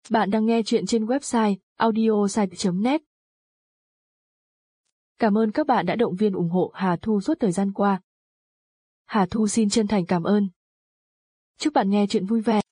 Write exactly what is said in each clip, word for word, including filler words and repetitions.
Bạn đang nghe chuyện trên website audiosite chấm net. Cảm ơn các bạn đã động viên ủng hộ Hà Thu suốt thời gian qua. Hà Thu xin chân thành cảm ơn. Chúc bạn nghe chuyện vui vẻ.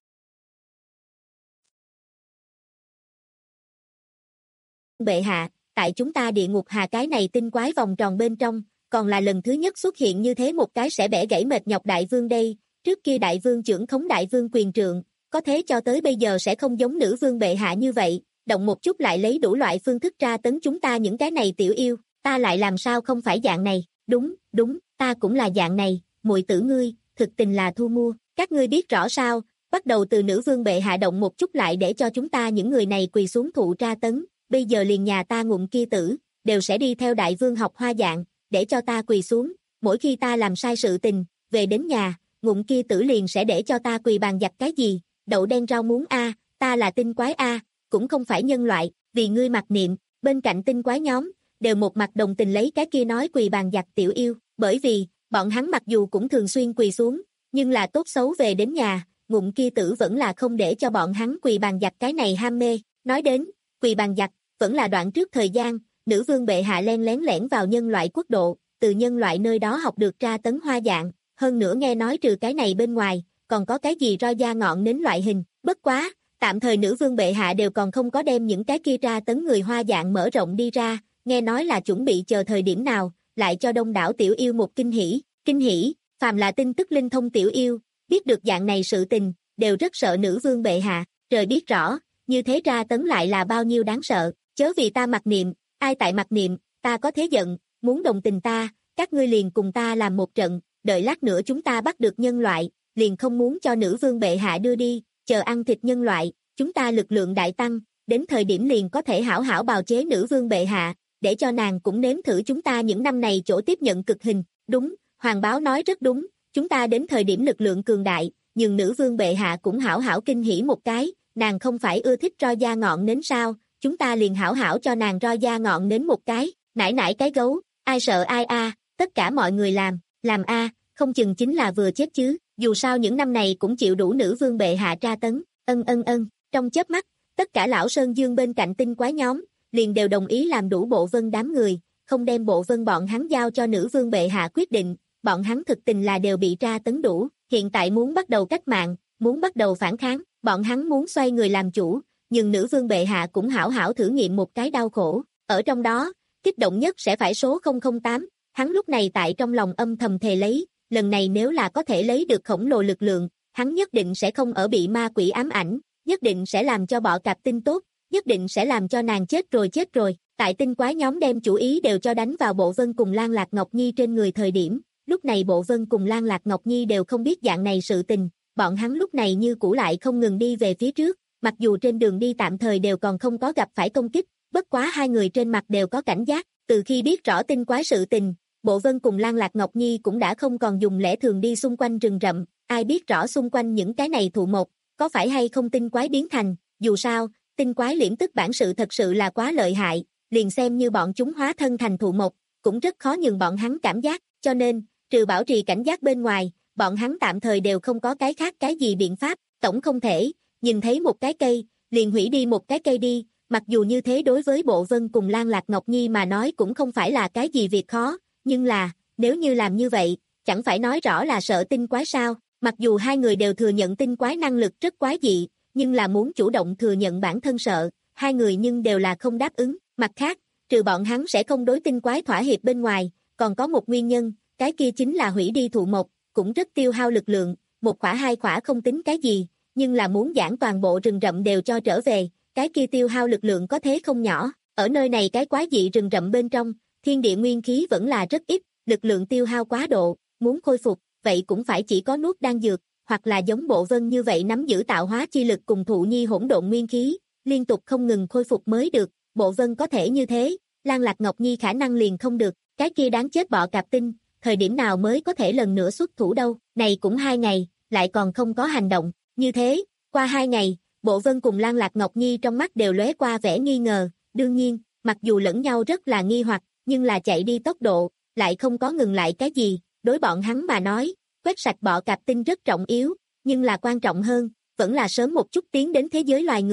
Bệ hạ, tại chúng ta địa ngục hà cái này tinh quái vòng tròn bên trong, còn là lần thứ nhất xuất hiện như thế một cái sẽ bẻ gãy mệt nhọc đại vương đây, trước kia đại vương trưởng khống đại vương quyền trượng, có thế cho tới bây giờ sẽ không giống nữ vương bệ hạ như vậy, động một chút lại lấy đủ loại phương thức tra tấn chúng ta những cái này tiểu yêu, ta lại làm sao không phải dạng này, đúng, đúng, ta cũng là dạng này, muội tử ngươi, thực tình là thu mua, các ngươi biết rõ sao, bắt đầu từ nữ vương bệ hạ động một chút lại để cho chúng ta những người này quỳ xuống thụ tra tấn, bây giờ liền nhà ta ngụm kia tử, đều sẽ đi theo đại vương học hoa dạng, để cho ta quỳ xuống, mỗi khi ta làm sai sự tình, về đến nhà, ngụm kia tử liền sẽ để cho ta quỳ bàn giặt cái gì, đậu đen rau muống a, ta là tinh quái a, cũng không phải nhân loại, vì ngươi mặc niệm, bên cạnh tinh quái nhóm, đều một mặt đồng tình lấy cái kia nói quỳ bàn giặt tiểu yêu, bởi vì, bọn hắn mặc dù cũng thường xuyên quỳ xuống, nhưng là tốt xấu về đến nhà, ngụm kia tử vẫn là không để cho bọn hắn quỳ bàn giặt cái này ham mê, nói đến, quỳ bàn giặt, vẫn là đoạn trước thời gian, nữ vương bệ hạ len lén lẻn vào nhân loại quốc độ, từ nhân loại nơi đó học được tra tấn hoa dạng, hơn nữa nghe nói trừ cái này bên ngoài, còn có cái gì roi da ngọn nến loại hình, bất quá, tạm thời nữ vương bệ hạ đều còn không có đem những cái kia tra tấn người hoa dạng mở rộng đi ra, nghe nói là chuẩn bị chờ thời điểm nào, lại cho đông đảo tiểu yêu một kinh hỉ, kinh hỉ, phàm là tin tức linh thông tiểu yêu, biết được dạng này sự tình, đều rất sợ nữ vương bệ hạ, trời biết rõ, như thế tra tấn lại là bao nhiêu đáng sợ, chớ vì ta mặc niệm, ai tại mặc niệm, ta có thế giận, muốn đồng tình ta, các ngươi liền cùng ta làm một trận, đợi lát nữa chúng ta bắt được nhân loại, liền không muốn cho nữ vương bệ hạ đưa đi, chờ ăn thịt nhân loại, chúng ta lực lượng đại tăng, đến thời điểm liền có thể hảo hảo bào chế nữ vương bệ hạ, để cho nàng cũng nếm thử chúng ta những năm này chỗ tiếp nhận cực hình, đúng, Hoàng Báo nói rất đúng, chúng ta đến thời điểm lực lượng cường đại, nhưng nữ vương bệ hạ cũng hảo hảo kinh hỉ một cái, nàng không phải ưa thích roi da ngọn nến sao, chúng ta liền hảo hảo cho nàng roi da ngọn nến một cái, nải nải cái gấu, ai sợ ai a, tất cả mọi người làm, làm a, không chừng chính là vừa chết chứ, dù sao những năm này cũng chịu đủ nữ vương bệ hạ tra tấn, ân ân ân, trong chớp mắt, tất cả lão sơn dương bên cạnh tinh quái nhóm, liền đều đồng ý làm đủ bộ vân đám người, không đem bộ vân bọn hắn giao cho nữ vương bệ hạ quyết định, bọn hắn thực tình là đều bị tra tấn đủ, hiện tại muốn bắt đầu cách mạng, muốn bắt đầu phản kháng, bọn hắn muốn xoay người làm chủ, nhưng nữ vương bệ hạ cũng hảo hảo thử nghiệm một cái đau khổ, ở trong đó, kích động nhất sẽ phải số không không tám, hắn lúc này tại trong lòng âm thầm thề lấy, lần này nếu là có thể lấy được khổng lồ lực lượng, hắn nhất định sẽ không ở bị ma quỷ ám ảnh, nhất định sẽ làm cho bọ cạp tinh tốt, nhất định sẽ làm cho nàng chết rồi chết rồi, tại tinh quái nhóm đem chủ ý đều cho đánh vào Bộ Vân cùng Lan Lạc Ngọc Nhi trên người thời điểm, lúc này Bộ Vân cùng Lan Lạc Ngọc Nhi đều không biết dạng này sự tình, bọn hắn lúc này như cũ lại không ngừng đi về phía trước, mặc dù trên đường đi tạm thời đều còn không có gặp phải công kích, bất quá hai người trên mặt đều có cảnh giác, từ khi biết rõ tinh quái sự tình, Bộ Vân cùng Lan Lạc Ngọc Nhi cũng đã không còn dùng lẽ thường đi xung quanh rừng rậm, ai biết rõ xung quanh những cái này thụ một, có phải hay không tinh quái biến thành, dù sao, tinh quái liễm tức bản sự thật sự là quá lợi hại, liền xem như bọn chúng hóa thân thành thụ một, cũng rất khó nhường bọn hắn cảm giác, cho nên, trừ bảo trì cảnh giác bên ngoài, bọn hắn tạm thời đều không có cái khác cái gì biện pháp, tổng không thể, nhìn thấy một cái cây, liền hủy đi một cái cây đi, mặc dù như thế đối với Bộ Vân cùng Lan Lạc Ngọc Nhi mà nói cũng không phải là cái gì việc khó, nhưng là, nếu như làm như vậy, chẳng phải nói rõ là sợ tinh quái sao, mặc dù hai người đều thừa nhận tinh quái năng lực rất quái dị, nhưng là muốn chủ động thừa nhận bản thân sợ, hai người nhưng đều là không đáp ứng, mặt khác, trừ bọn hắn sẽ không đối tinh quái thỏa hiệp bên ngoài, còn có một nguyên nhân, cái kia chính là hủy đi thụ một, cũng rất tiêu hao lực lượng, một khỏa hai khỏa không tính cái gì, nhưng là muốn giảng toàn bộ rừng rậm đều cho trở về, cái kia tiêu hao lực lượng có thế không nhỏ, ở nơi này cái quái dị rừng rậm bên trong, thiên địa nguyên khí vẫn là rất ít, lực lượng tiêu hao quá độ, muốn khôi phục, vậy cũng phải chỉ có nuốt đan dược, hoặc là giống Bộ Vân như vậy nắm giữ tạo hóa chi lực cùng thụ nhi hỗn độn nguyên khí, liên tục không ngừng khôi phục mới được, Bộ Vân có thể như thế, Lan Lạc Ngọc Nhi khả năng liền không được, cái kia đáng chết bọ cạp tinh, thời điểm nào mới có thể lần nữa xuất thủ đâu, này cũng hai ngày, lại còn không có hành động, như thế, qua hai ngày, Bộ Vân cùng Lan Lạc Ngọc Nhi trong mắt đều lóe qua vẻ nghi ngờ, đương nhiên, mặc dù lẫn nhau rất là nghi hoặc, nhưng là chạy đi tốc độ, lại không có ngừng lại cái gì, đối bọn hắn mà nói, quét sạch bọ cạp tinh rất trọng yếu, nhưng là quan trọng hơn, vẫn là sớm một chút tiến đến thế giới loài người,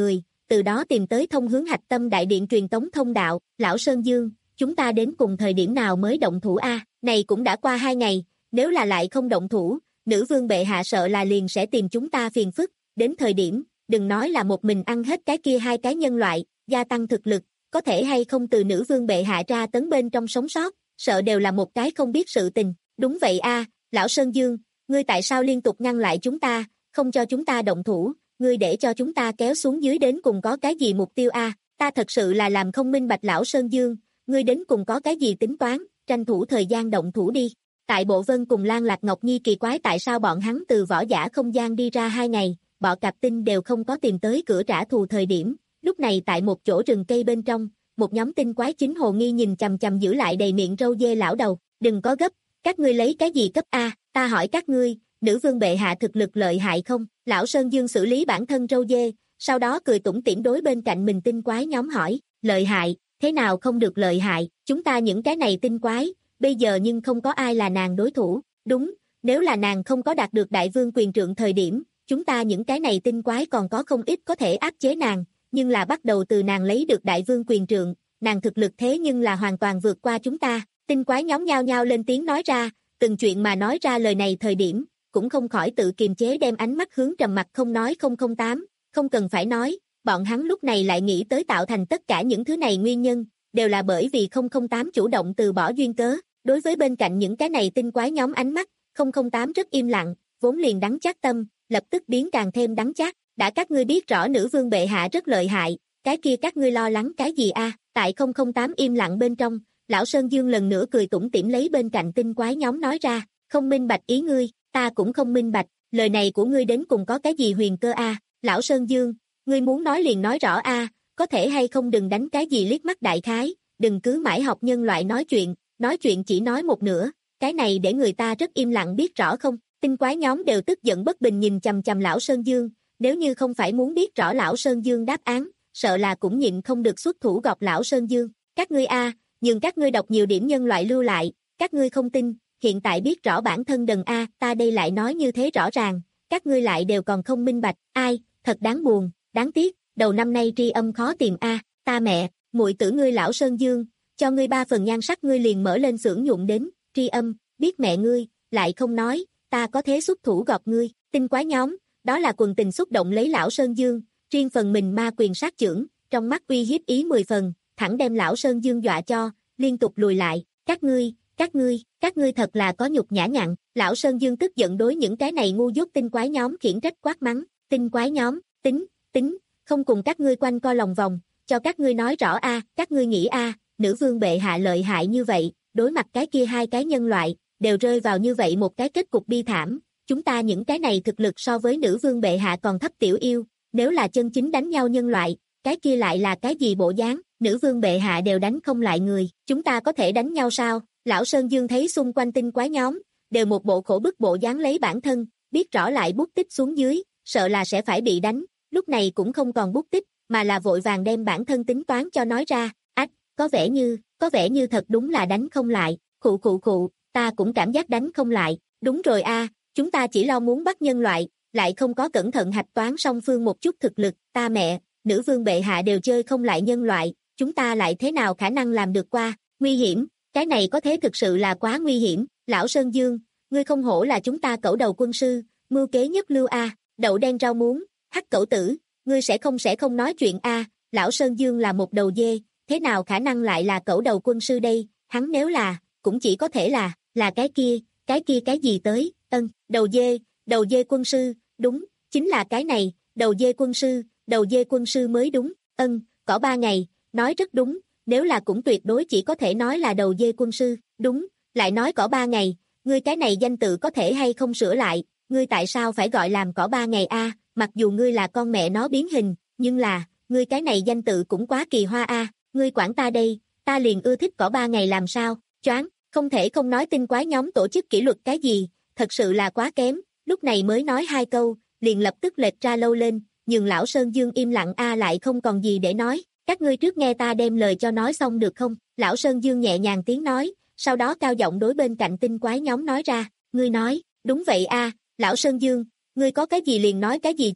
từ đó tìm tới thông hướng hạch tâm đại điện truyền tống thông đạo. Lão Sơn Dương, chúng ta đến cùng thời điểm nào mới động thủ a? Này cũng đã qua hai ngày, nếu là lại không động thủ, nữ vương bệ hạ sợ là liền sẽ tìm chúng ta phiền phức, đến thời điểm, đừng nói là một mình ăn hết cái kia hai cái nhân loại, gia tăng thực lực, có thể hay không từ nữ vương bệ hạ ra tấn bên trong sống sót, sợ đều là một cái không biết sự tình. Đúng vậy a, Lão Sơn Dương, ngươi tại sao liên tục ngăn lại chúng ta, không cho chúng ta động thủ, ngươi để cho chúng ta kéo xuống dưới đến cùng có cái gì mục tiêu a? Ta thật sự là làm không minh bạch Lão Sơn Dương, ngươi đến cùng có cái gì tính toán, tranh thủ thời gian động thủ đi. Tại Bộ Vân cùng Lan Lạc Ngọc Nhi kỳ quái tại sao bọn hắn từ võ giả không gian đi ra hai ngày, bọ cạp tinh đều không có tìm tới cửa trả thù thời điểm. Lúc này tại một chỗ rừng cây bên trong, một nhóm tinh quái chính hồ nghi nhìn chằm chằm giữ lại đầy miệng râu dê lão đầu, đừng có gấp, các ngươi lấy cái gì cấp A, ta hỏi các ngươi, nữ vương bệ hạ thực lực lợi hại không? Lão Sơn Dương xử lý bản thân râu dê, sau đó cười tủm tỉm đối bên cạnh mình tinh quái nhóm hỏi, lợi hại, thế nào không được lợi hại, chúng ta những cái này tinh quái, bây giờ nhưng không có ai là nàng đối thủ, đúng, nếu là nàng không có đạt được đại vương quyền trượng thời điểm, chúng ta những cái này tinh quái còn có không ít có thể áp chế nàng, nhưng là bắt đầu từ nàng lấy được đại vương quyền trượng, nàng thực lực thế nhưng là hoàn toàn vượt qua chúng ta, tinh quái nhóm nhao nhao lên tiếng nói ra, từng chuyện mà nói ra lời này thời điểm, cũng không khỏi tự kiềm chế đem ánh mắt hướng trầm mặc không nói không không tám, không cần phải nói, bọn hắn lúc này lại nghĩ tới tạo thành tất cả những thứ này nguyên nhân, đều là bởi vì không không tám chủ động từ bỏ duyên cớ, đối với bên cạnh những cái này tinh quái nhóm ánh mắt, không không tám rất im lặng, vốn liền đắng chát tâm, lập tức biến càng thêm đắng chát, đã các ngươi biết rõ nữ vương bệ hạ rất lợi hại, cái kia các ngươi lo lắng cái gì a? Tại không không tám im lặng bên trong, Lão Sơn Dương lần nữa cười tủm tỉm lấy bên cạnh tinh quái nhóm nói ra, không minh bạch ý ngươi, ta cũng không minh bạch, lời này của ngươi đến cùng có cái gì huyền cơ a? Lão Sơn Dương, ngươi muốn nói liền nói rõ a, có thể hay không đừng đánh cái gì liếc mắt đại khái, đừng cứ mãi học nhân loại nói chuyện, nói chuyện chỉ nói một nửa, cái này để người ta rất im lặng biết rõ không? Tinh quái nhóm đều tức giận bất bình nhìn chằm chằm Lão Sơn Dương, nếu như không phải muốn biết rõ Lão Sơn Dương đáp án, sợ là cũng nhịn không được xuất thủ gọt Lão Sơn Dương. Các ngươi a, nhưng các ngươi đọc nhiều điểm nhân loại lưu lại, các ngươi không tin, hiện tại biết rõ bản thân đần a, ta đây lại nói như thế rõ ràng, các ngươi lại đều còn không minh bạch, ai, thật đáng buồn, đáng tiếc, đầu năm nay tri âm khó tìm a, ta mẹ, muội tử ngươi Lão Sơn Dương, cho ngươi ba phần nhan sắc ngươi liền mở lên xưởng nhuộm đến, tri âm, biết mẹ ngươi, lại không nói, ta có thế xuất thủ gọt ngươi, tinh quái nhóm, đó là quần tình xúc động lấy Lão Sơn Dương, riêng phần mình ma quyền sát chưởng, trong mắt uy hiếp ý mười phần, thẳng đem Lão Sơn Dương dọa cho, liên tục lùi lại, các ngươi, các ngươi, các ngươi thật là có nhục nhã nhặn, Lão Sơn Dương tức giận đối những cái này ngu dốt tinh quái nhóm khiển trách quát mắng, tinh quái nhóm, tính, tính, không cùng các ngươi quanh co lòng vòng, cho các ngươi nói rõ a, các ngươi nghĩ a, nữ vương bệ hạ lợi hại như vậy, đối mặt cái kia hai cái nhân loại, đều rơi vào như vậy một cái kết cục bi thảm, chúng ta những cái này thực lực so với nữ vương bệ hạ còn thấp tiểu yêu, nếu là chân chính đánh nhau nhân loại, cái kia lại là cái gì bộ dáng, nữ vương bệ hạ đều đánh không lại người, chúng ta có thể đánh nhau sao? Lão Sơn Dương thấy xung quanh tinh quái nhóm, đều một bộ khổ bức bộ dáng lấy bản thân, biết rõ lại bút tích xuống dưới, sợ là sẽ phải bị đánh, lúc này cũng không còn bút tích, mà là vội vàng đem bản thân tính toán cho nói ra, ách, có vẻ như, có vẻ như thật đúng là đánh không lại, khụ khụ khụ, ta cũng cảm giác đánh không lại, đúng rồi a, chúng ta chỉ lo muốn bắt nhân loại, lại không có cẩn thận hạch toán song phương một chút thực lực, ta mẹ, nữ vương bệ hạ đều chơi không lại nhân loại, chúng ta lại thế nào khả năng làm được qua, nguy hiểm, cái này có thế thực sự là quá nguy hiểm, Lão Sơn Dương, ngươi không hổ là chúng ta cẩu đầu quân sư, mưu kế nhất lưu a, đậu đen rau muống, hắc cẩu tử, ngươi sẽ không sẽ không nói chuyện a, Lão Sơn Dương là một đầu dê, thế nào khả năng lại là cẩu đầu quân sư đây, hắn nếu là, cũng chỉ có thể là, là cái kia, cái kia cái gì tới, ân, đầu dê, đầu dê quân sư, đúng, chính là cái này, đầu dê quân sư, đầu dê quân sư mới đúng, ân, cỏ ba ngày, nói rất đúng, nếu là cũng tuyệt đối chỉ có thể nói là đầu dê quân sư, đúng, lại nói cỏ ba ngày, ngươi cái này danh tự có thể hay không sửa lại, ngươi tại sao phải gọi làm cỏ ba ngày a? Mặc dù ngươi là con mẹ nó biến hình, nhưng là, ngươi cái này danh tự cũng quá kỳ hoa a, ngươi quản ta đây, ta liền ưa thích cỏ ba ngày làm sao, choáng, không thể không nói tinh quái nhóm tổ chức kỷ luật cái gì, thật sự là quá kém, lúc này mới nói hai câu, liền lập tức lệch ra lâu lên, nhưng Lão Sơn Dương im lặng a lại không còn gì để nói, các ngươi trước nghe ta đem lời cho nói xong được không? Lão Sơn Dương nhẹ nhàng tiếng nói, sau đó cao giọng đối bên cạnh tinh quái nhóm nói ra, ngươi nói, đúng vậy a, Lão Sơn Dương, ngươi có cái gì liền nói cái gì chứ,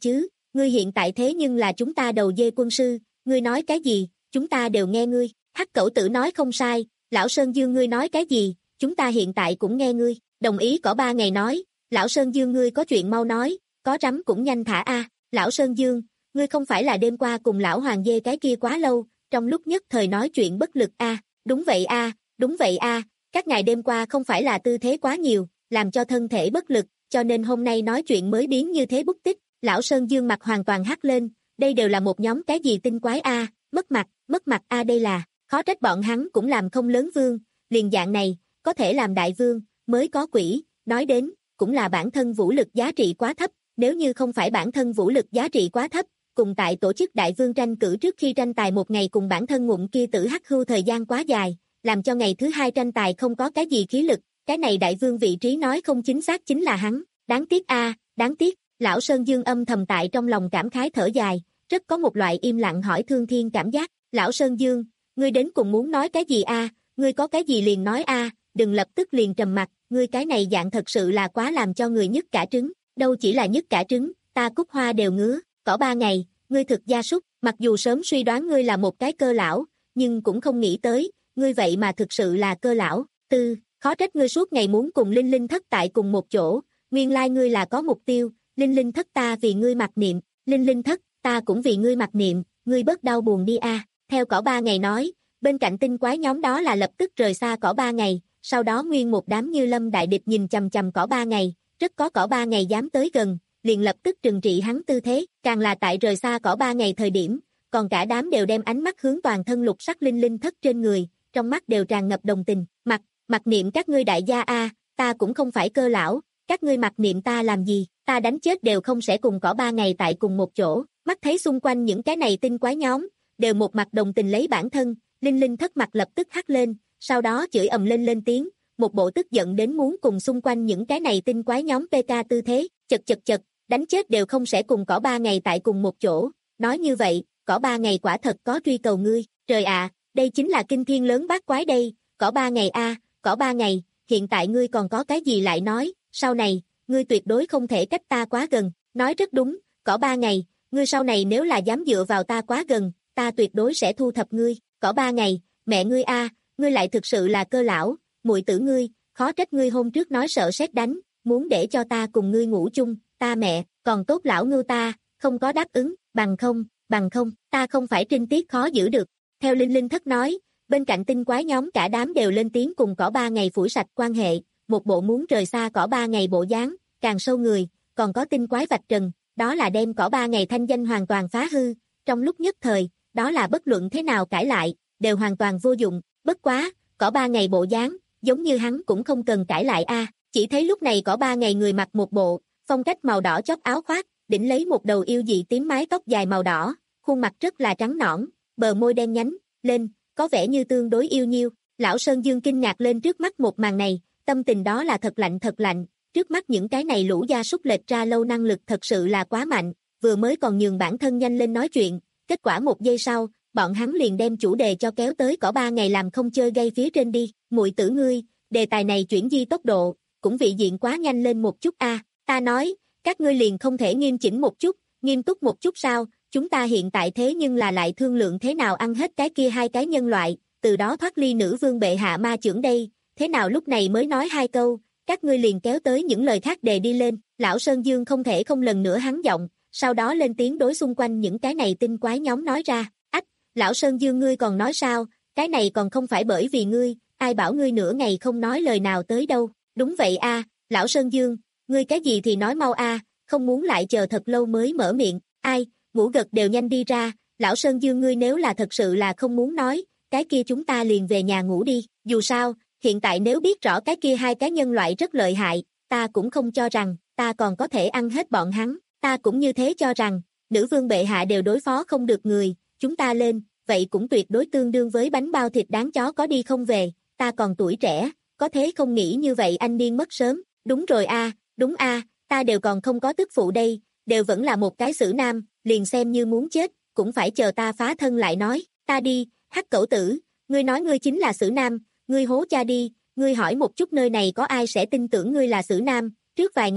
ngươi hiện tại thế nhưng là chúng ta đầu dê quân sư, ngươi nói cái gì, chúng ta đều nghe ngươi. Hắc Cẩu Tử nói không sai, lão Sơn Dương ngươi nói cái gì, chúng ta hiện tại cũng nghe ngươi. Đồng ý Cỏ Ba Ngày nói, lão Sơn Dương ngươi có chuyện mau nói, có rắm cũng nhanh thả a. Lão Sơn Dương, ngươi không phải là đêm qua cùng lão hoàng dê cái kia quá lâu, trong lúc nhất thời nói chuyện bất lực a. Đúng vậy a, đúng vậy a, các ngài đêm qua không phải là tư thế quá nhiều, làm cho thân thể bất lực, cho nên hôm nay nói chuyện mới biến như thế bút tích. Lão Sơn Dương mặt hoàn toàn hắc lên, đây đều là một nhóm cái gì tinh quái a, mất mặt, mất mặt a, đây là, khó trách bọn hắn cũng làm không lớn vương, liền dạng này, có thể làm đại vương, mới có quỷ, nói đến, cũng là bản thân vũ lực giá trị quá thấp, nếu như không phải bản thân vũ lực giá trị quá thấp, cùng tại tổ chức đại vương tranh cử trước khi tranh tài một ngày cùng bản thân ngụm kia tử hắc hưu thời gian quá dài, làm cho ngày thứ hai tranh tài không có cái gì khí lực, cái này đại vương vị trí nói không chính xác chính là hắn, đáng tiếc a, đáng tiếc. Lão Sơn Dương âm thầm tại trong lòng cảm khái thở dài, rất có một loại im lặng hỏi thương thiên cảm giác. Lão Sơn Dương, ngươi đến cùng muốn nói cái gì a? Ngươi có cái gì liền nói a, đừng lập tức liền trầm mặt, ngươi cái này dạng thật sự là quá làm cho người nhức cả trứng, đâu chỉ là nhức cả trứng, ta cúc hoa đều ngứa. Cỏ Ba Ngày, ngươi thực gia súc, mặc dù sớm suy đoán ngươi là một cái cơ lão, nhưng cũng không nghĩ tới, ngươi vậy mà thực sự là cơ lão. Tư, khó trách ngươi suốt ngày muốn cùng Linh Linh Thất tại cùng một chỗ, nguyên lai ngươi là có mục tiêu. Linh Linh Thất ta vì ngươi mặc niệm, Linh Linh Thất, ta cũng vì ngươi mặc niệm, ngươi bớt đau buồn đi a. Theo Cỏ Ba Ngày nói, bên cạnh tinh quái nhóm đó là lập tức rời xa Cỏ Ba Ngày, sau đó nguyên một đám như lâm đại địch nhìn chằm chằm Cỏ Ba Ngày, rất có Cỏ Ba Ngày dám tới gần, liền lập tức trừng trị hắn tư thế, càng là tại rời xa Cỏ Ba Ngày thời điểm, còn cả đám đều đem ánh mắt hướng toàn thân lục sắc Linh Linh Thất trên người, trong mắt đều tràn ngập đồng tình, mặc, mặc niệm các ngươi đại gia a, ta cũng không phải cơ lão, các ngươi mặc niệm ta làm gì? Ta đánh chết đều không sẽ cùng Cỏ Ba Ngày tại cùng một chỗ. Mắt thấy xung quanh những cái này tinh quái nhóm, đều một mặt đồng tình lấy bản thân, Linh Linh Thất mặt lập tức hắc lên, sau đó chửi ầm lên lên tiếng, một bộ tức giận đến muốn cùng xung quanh những cái này tinh quái nhóm pê ca tư thế, chật chật chật, đánh chết đều không sẽ cùng Cỏ Ba Ngày tại cùng một chỗ. Nói như vậy, Cỏ Ba Ngày quả thật có truy cầu ngươi, trời ạ, đây chính là kinh thiên lớn bát quái đây, Cỏ Ba Ngày a, Cỏ Ba Ngày, hiện tại ngươi còn có cái gì lại nói, sau này, ngươi tuyệt đối không thể cách ta quá gần, nói rất đúng, Cỏ Ba Ngày, ngươi sau này nếu là dám dựa vào ta quá gần, ta tuyệt đối sẽ thu thập ngươi. Cỏ Ba Ngày, mẹ ngươi a, ngươi lại thực sự là cơ lão, muội tử ngươi, khó trách ngươi hôm trước nói sợ sét đánh, muốn để cho ta cùng ngươi ngủ chung, ta mẹ, còn tốt lão ngưu ta, không có đáp ứng, bằng không, bằng không, ta không phải trinh tiết khó giữ được. Theo Linh Linh Thất nói, bên cạnh tinh quái nhóm cả đám đều lên tiếng cùng Cỏ Ba Ngày phủi sạch quan hệ, một bộ muốn rời xa Cỏ Ba Ngày bộ dáng, càng sâu người, còn có tinh quái vạch trần, đó là đem Cỏ Ba Ngày thanh danh hoàn toàn phá hư, trong lúc nhất thời, đó là bất luận thế nào cãi lại, đều hoàn toàn vô dụng, bất quá, Cỏ Ba Ngày bộ dáng, giống như hắn cũng không cần cãi lại a. Chỉ thấy lúc này Cỏ Ba Ngày người mặc một bộ, phong cách màu đỏ chóp áo khoác, đỉnh lấy một đầu yêu dị tím mái tóc dài màu đỏ, khuôn mặt rất là trắng nõn, bờ môi đen nhánh, lên, có vẻ như tương đối yêu nhiêu. Lão Sơn Dương kinh ngạc lên trước mắt một màn này, tâm tình đó là thật lạnh thật lạnh, trước mắt những cái này lũ gia súc lệch ra lâu năng lực thật sự là quá mạnh, vừa mới còn nhường bản thân nhanh lên nói chuyện, kết quả một giây sau, bọn hắn liền đem chủ đề cho kéo tới Cỏ Ba Ngày làm không chơi gây phía trên đi, muội tử ngươi, đề tài này chuyển di tốc độ, cũng vị diện quá nhanh lên một chút a. Ta nói, các ngươi liền không thể nghiêm chỉnh một chút, nghiêm túc một chút sao, chúng ta hiện tại thế nhưng là lại thương lượng thế nào ăn hết cái kia hai cái nhân loại, từ đó thoát ly nữ vương bệ hạ ma chưởng đây, thế nào lúc này mới nói hai câu, các ngươi liền kéo tới những lời khác đề đi lên, lão Sơn Dương không thể không lần nữa hắn giọng, sau đó lên tiếng đối xung quanh những cái này tinh quái nhóm nói ra, ách, lão Sơn Dương ngươi còn nói sao, cái này còn không phải bởi vì ngươi, ai bảo ngươi nửa ngày không nói lời nào tới đâu, đúng vậy a, lão Sơn Dương, ngươi cái gì thì nói mau a, không muốn lại chờ thật lâu mới mở miệng, ai, ngủ gật đều nhanh đi ra, lão Sơn Dương ngươi nếu là thật sự là không muốn nói, cái kia chúng ta liền về nhà ngủ đi, dù sao, hiện tại nếu biết rõ cái kia hai cái nhân loại rất lợi hại, ta cũng không cho rằng, ta còn có thể ăn hết bọn hắn, ta cũng như thế cho rằng, nữ vương bệ hạ đều đối phó không được người, chúng ta lên, vậy cũng tuyệt đối tương đương với bánh bao thịt đáng chó có đi không về, ta còn tuổi trẻ, có thế không nghĩ như vậy anh niên mất sớm, đúng rồi a, đúng a, ta đều còn không có tức phụ đây, đều vẫn là một cái xử nam, liền xem như muốn chết, cũng phải chờ ta phá thân lại nói, ta đi, Hắc Cẩu Tử, ngươi nói ngươi chính là xử nam, ngươi hố cha đi, ngươi hỏi một chút nơi này có ai sẽ tin tưởng ngươi là xử nam, trước vài ngày,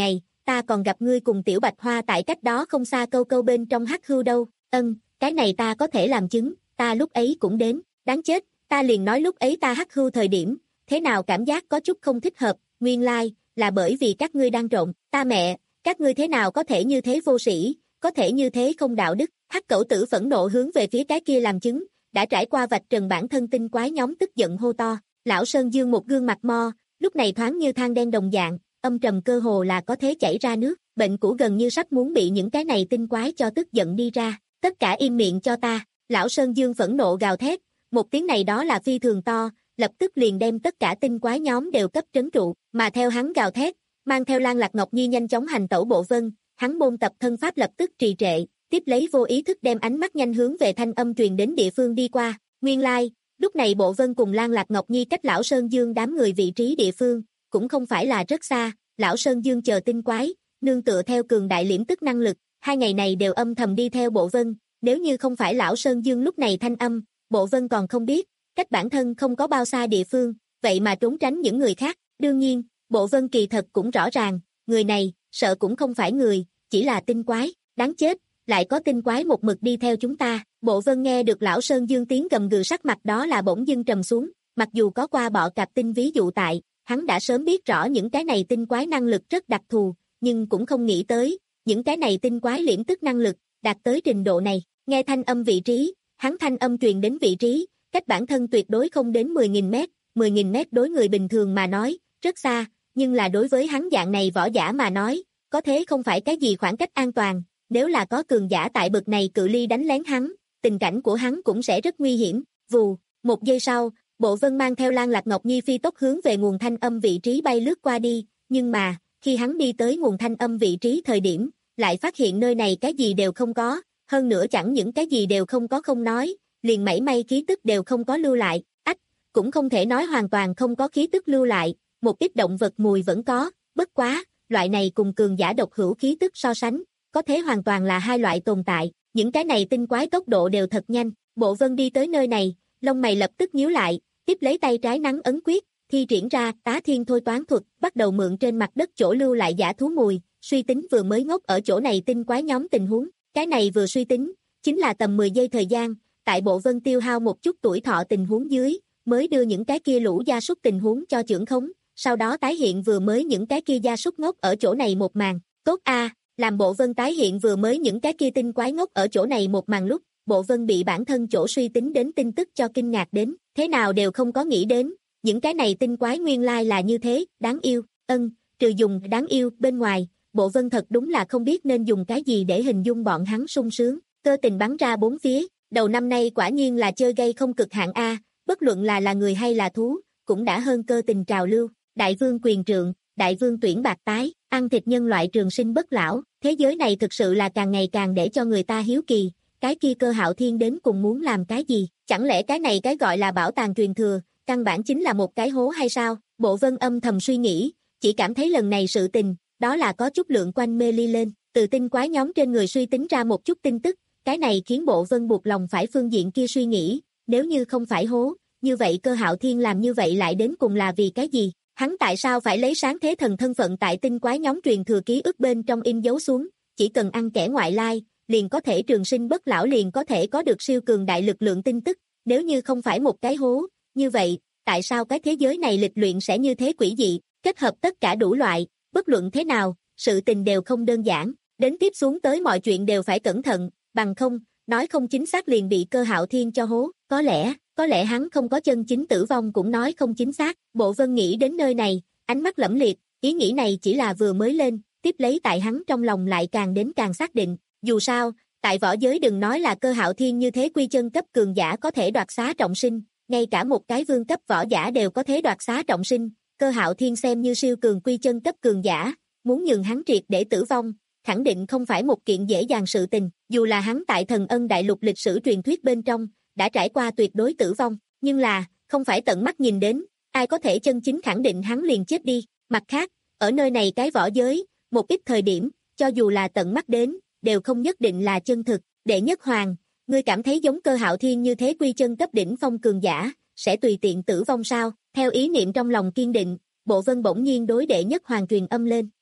ta còn gặp ngươi cùng Tiểu Bạch Hoa tại cách đó không xa câu câu bên trong hắc hưu đâu, ân, cái này ta có thể làm chứng, ta lúc ấy cũng đến, đáng chết, ta liền nói lúc ấy ta hắc hưu thời điểm, thế nào cảm giác có chút không thích hợp, nguyên lai, like, là bởi vì các ngươi đang trộn, ta mẹ, các ngươi thế nào có thể như thế vô sĩ, có thể như thế không đạo đức, hắc cẩu tử phẫn nộ hướng về phía cái kia làm chứng, đã trải qua vạch trần bản thân tinh quái nhóm tức giận hô to, lão Sơn Dương một gương mặt mo, lúc này thoáng như than đen đồng dạng, âm trầm cơ hồ là có thể chảy ra nước, bệnh cũ gần như sắp muốn bị những cái này tinh quái cho tức giận đi ra, tất cả im miệng cho ta, lão Sơn Dương phẫn nộ gào thét, một tiếng này đó là phi thường to, lập tức liền đem tất cả tinh quái nhóm đều cấp trấn trụ, mà theo hắn gào thét, mang theo Lan Lạc Ngọc Nhi nhanh chóng hành tẩu bộ vân, hắn môn tập thân pháp lập tức trì trệ, tiếp lấy vô ý thức đem ánh mắt nhanh hướng về thanh âm truyền đến địa phương đi qua, nguyên lai, like, lúc này bộ vân cùng Lan Lạc Ngọc Nhi cách lão Sơn Dương đám người vị trí địa phương, cũng không phải là rất xa, lão Sơn Dương chờ tinh quái, nương tựa theo cường đại liễm tức năng lực, hai ngày này đều âm thầm đi theo bộ vân, nếu như không phải lão Sơn Dương lúc này thanh âm, bộ vân còn không biết, cách bản thân không có bao xa địa phương, vậy mà trốn tránh những người khác, đương nhiên, bộ vân kỳ thật cũng rõ ràng, người này, sợ cũng không phải người, chỉ là tinh quái, đáng chết, lại có tinh quái một mực đi theo chúng ta, bộ vân nghe được lão Sơn Dương tiếng gầm gừ sắc mặt đó là bỗng dưng trầm xuống, mặc dù có qua bọ cạp tinh ví dụ tại, hắn đã sớm biết rõ những cái này tinh quái năng lực rất đặc thù, nhưng cũng không nghĩ tới, những cái này tinh quái liễm tức năng lực, đạt tới trình độ này, nghe thanh âm vị trí, hắn thanh âm truyền đến vị trí, cách bản thân tuyệt đối không đến mười nghìn mét, mười nghìn mét đối người bình thường mà nói, rất xa, nhưng là đối với hắn dạng này võ giả mà nói, có thế không phải cái gì khoảng cách an toàn, nếu là có cường giả tại bực này cự ly đánh lén hắn, tình cảnh của hắn cũng sẽ rất nguy hiểm, vù, một giây sau, bộ vân mang theo Lan Lạc Ngọc Nhi phi tốc hướng về nguồn thanh âm vị trí bay lướt qua đi, nhưng mà, khi hắn đi tới nguồn thanh âm vị trí thời điểm, lại phát hiện nơi này cái gì đều không có, hơn nữa chẳng những cái gì đều không có không nói, liền mảy may khí tức đều không có lưu lại, ách, cũng không thể nói hoàn toàn không có khí tức lưu lại, một ít động vật mùi vẫn có, bất quá, loại này cùng cường giả độc hữu khí tức so sánh, có thể hoàn toàn là hai loại tồn tại, những cái này tinh quái tốc độ đều thật nhanh, bộ vân đi tới nơi này, lông mày lập tức nhíu lại, tiếp lấy tay trái nắng ấn quyết, thi triển ra tá thiên thôi toán thuật, bắt đầu mượn trên mặt đất chỗ lưu lại giả thú mùi, suy tính vừa mới ngốc ở chỗ này tinh quái nhóm tình huống, cái này vừa suy tính, chính là tầm mười giây thời gian, tại bộ vân tiêu hao một chút tuổi thọ tình huống dưới, mới đưa những cái kia lũ gia súc tình huống cho trưởng khống, sau đó tái hiện vừa mới những cái kia gia súc ngốc ở chỗ này một màn, tốt a, làm bộ vân tái hiện vừa mới những cái kia tinh quái ngốc ở chỗ này một màn lúc, bộ vân bị bản thân chỗ suy tính đến tin tức cho kinh ngạc đến, thế nào đều không có nghĩ đến, những cái này tinh quái nguyên lai là như thế, đáng yêu, ân, trừ dùng đáng yêu bên ngoài, bộ vân thật đúng là không biết nên dùng cái gì để hình dung bọn hắn sung sướng, cơ tình bắn ra bốn phía, đầu năm nay quả nhiên là chơi gây không cực hạn A, bất luận là là người hay là thú, cũng đã hơn cơ tình trào lưu, đại vương quyền trượng, đại vương tuyển bạc tái, ăn thịt nhân loại trường sinh bất lão, thế giới này thực sự là càng ngày càng để cho người ta hiếu kỳ, cái kia Cơ Hạo Thiên đến cùng muốn làm cái gì, chẳng lẽ cái này cái gọi là bảo tàng truyền thừa, căn bản chính là một cái hố hay sao, bộ vân âm thầm suy nghĩ, chỉ cảm thấy lần này sự tình, đó là có chút lượng quanh mê ly lên, từ tinh quái nhóm trên người suy tính ra một chút tin tức, cái này khiến bộ vân buộc lòng phải phương diện kia suy nghĩ, nếu như không phải hố, như vậy Cơ Hạo Thiên làm như vậy lại đến cùng là vì cái gì, hắn tại sao phải lấy sáng thế thần thân phận tại tinh quái nhóm truyền thừa ký ức bên trong in dấu xuống, chỉ cần ăn kẻ ngoại lai, liền có thể trường sinh bất lão liền có thể có được siêu cường đại lực lượng tin tức, nếu như không phải một cái hố, như vậy, tại sao cái thế giới này lịch luyện sẽ như thế quỷ dị, kết hợp tất cả đủ loại, bất luận thế nào, sự tình đều không đơn giản, đến tiếp xuống tới mọi chuyện đều phải cẩn thận, bằng không, nói không chính xác liền bị Cơ Hạo Thiên cho hố, có lẽ, có lẽ hắn không có chân chính tử vong cũng nói không chính xác, bộ vân nghĩ đến nơi này, ánh mắt lẫm liệt, ý nghĩ này chỉ là vừa mới lên, tiếp lấy tại hắn trong lòng lại càng đến càng xác định, dù sao, tại võ giới đừng nói là Cơ Hạo Thiên như thế quy chân cấp cường giả có thể đoạt xá trọng sinh, ngay cả một cái vương cấp võ giả đều có thể đoạt xá trọng sinh, Cơ Hạo Thiên xem như siêu cường quy chân cấp cường giả, muốn nhường hắn triệt để tử vong, khẳng định không phải một kiện dễ dàng sự tình, dù là hắn tại Thần Ân Đại Lục lịch sử truyền thuyết bên trong, đã trải qua tuyệt đối tử vong, nhưng là, không phải tận mắt nhìn đến, ai có thể chân chính khẳng định hắn liền chết đi, mặt khác, ở nơi này cái võ giới, một ít thời điểm, cho dù là tận mắt đến, đều không nhất định là chân thực, Đệ Nhất Hoàng, ngươi cảm thấy giống Cơ Hạo Thiên như thế quy chân cấp đỉnh phong cường giả, sẽ tùy tiện tử vong sao, theo ý niệm trong lòng kiên định, bộ vân bỗng nhiên đối Đệ Nhất Hoàng truyền âm lên,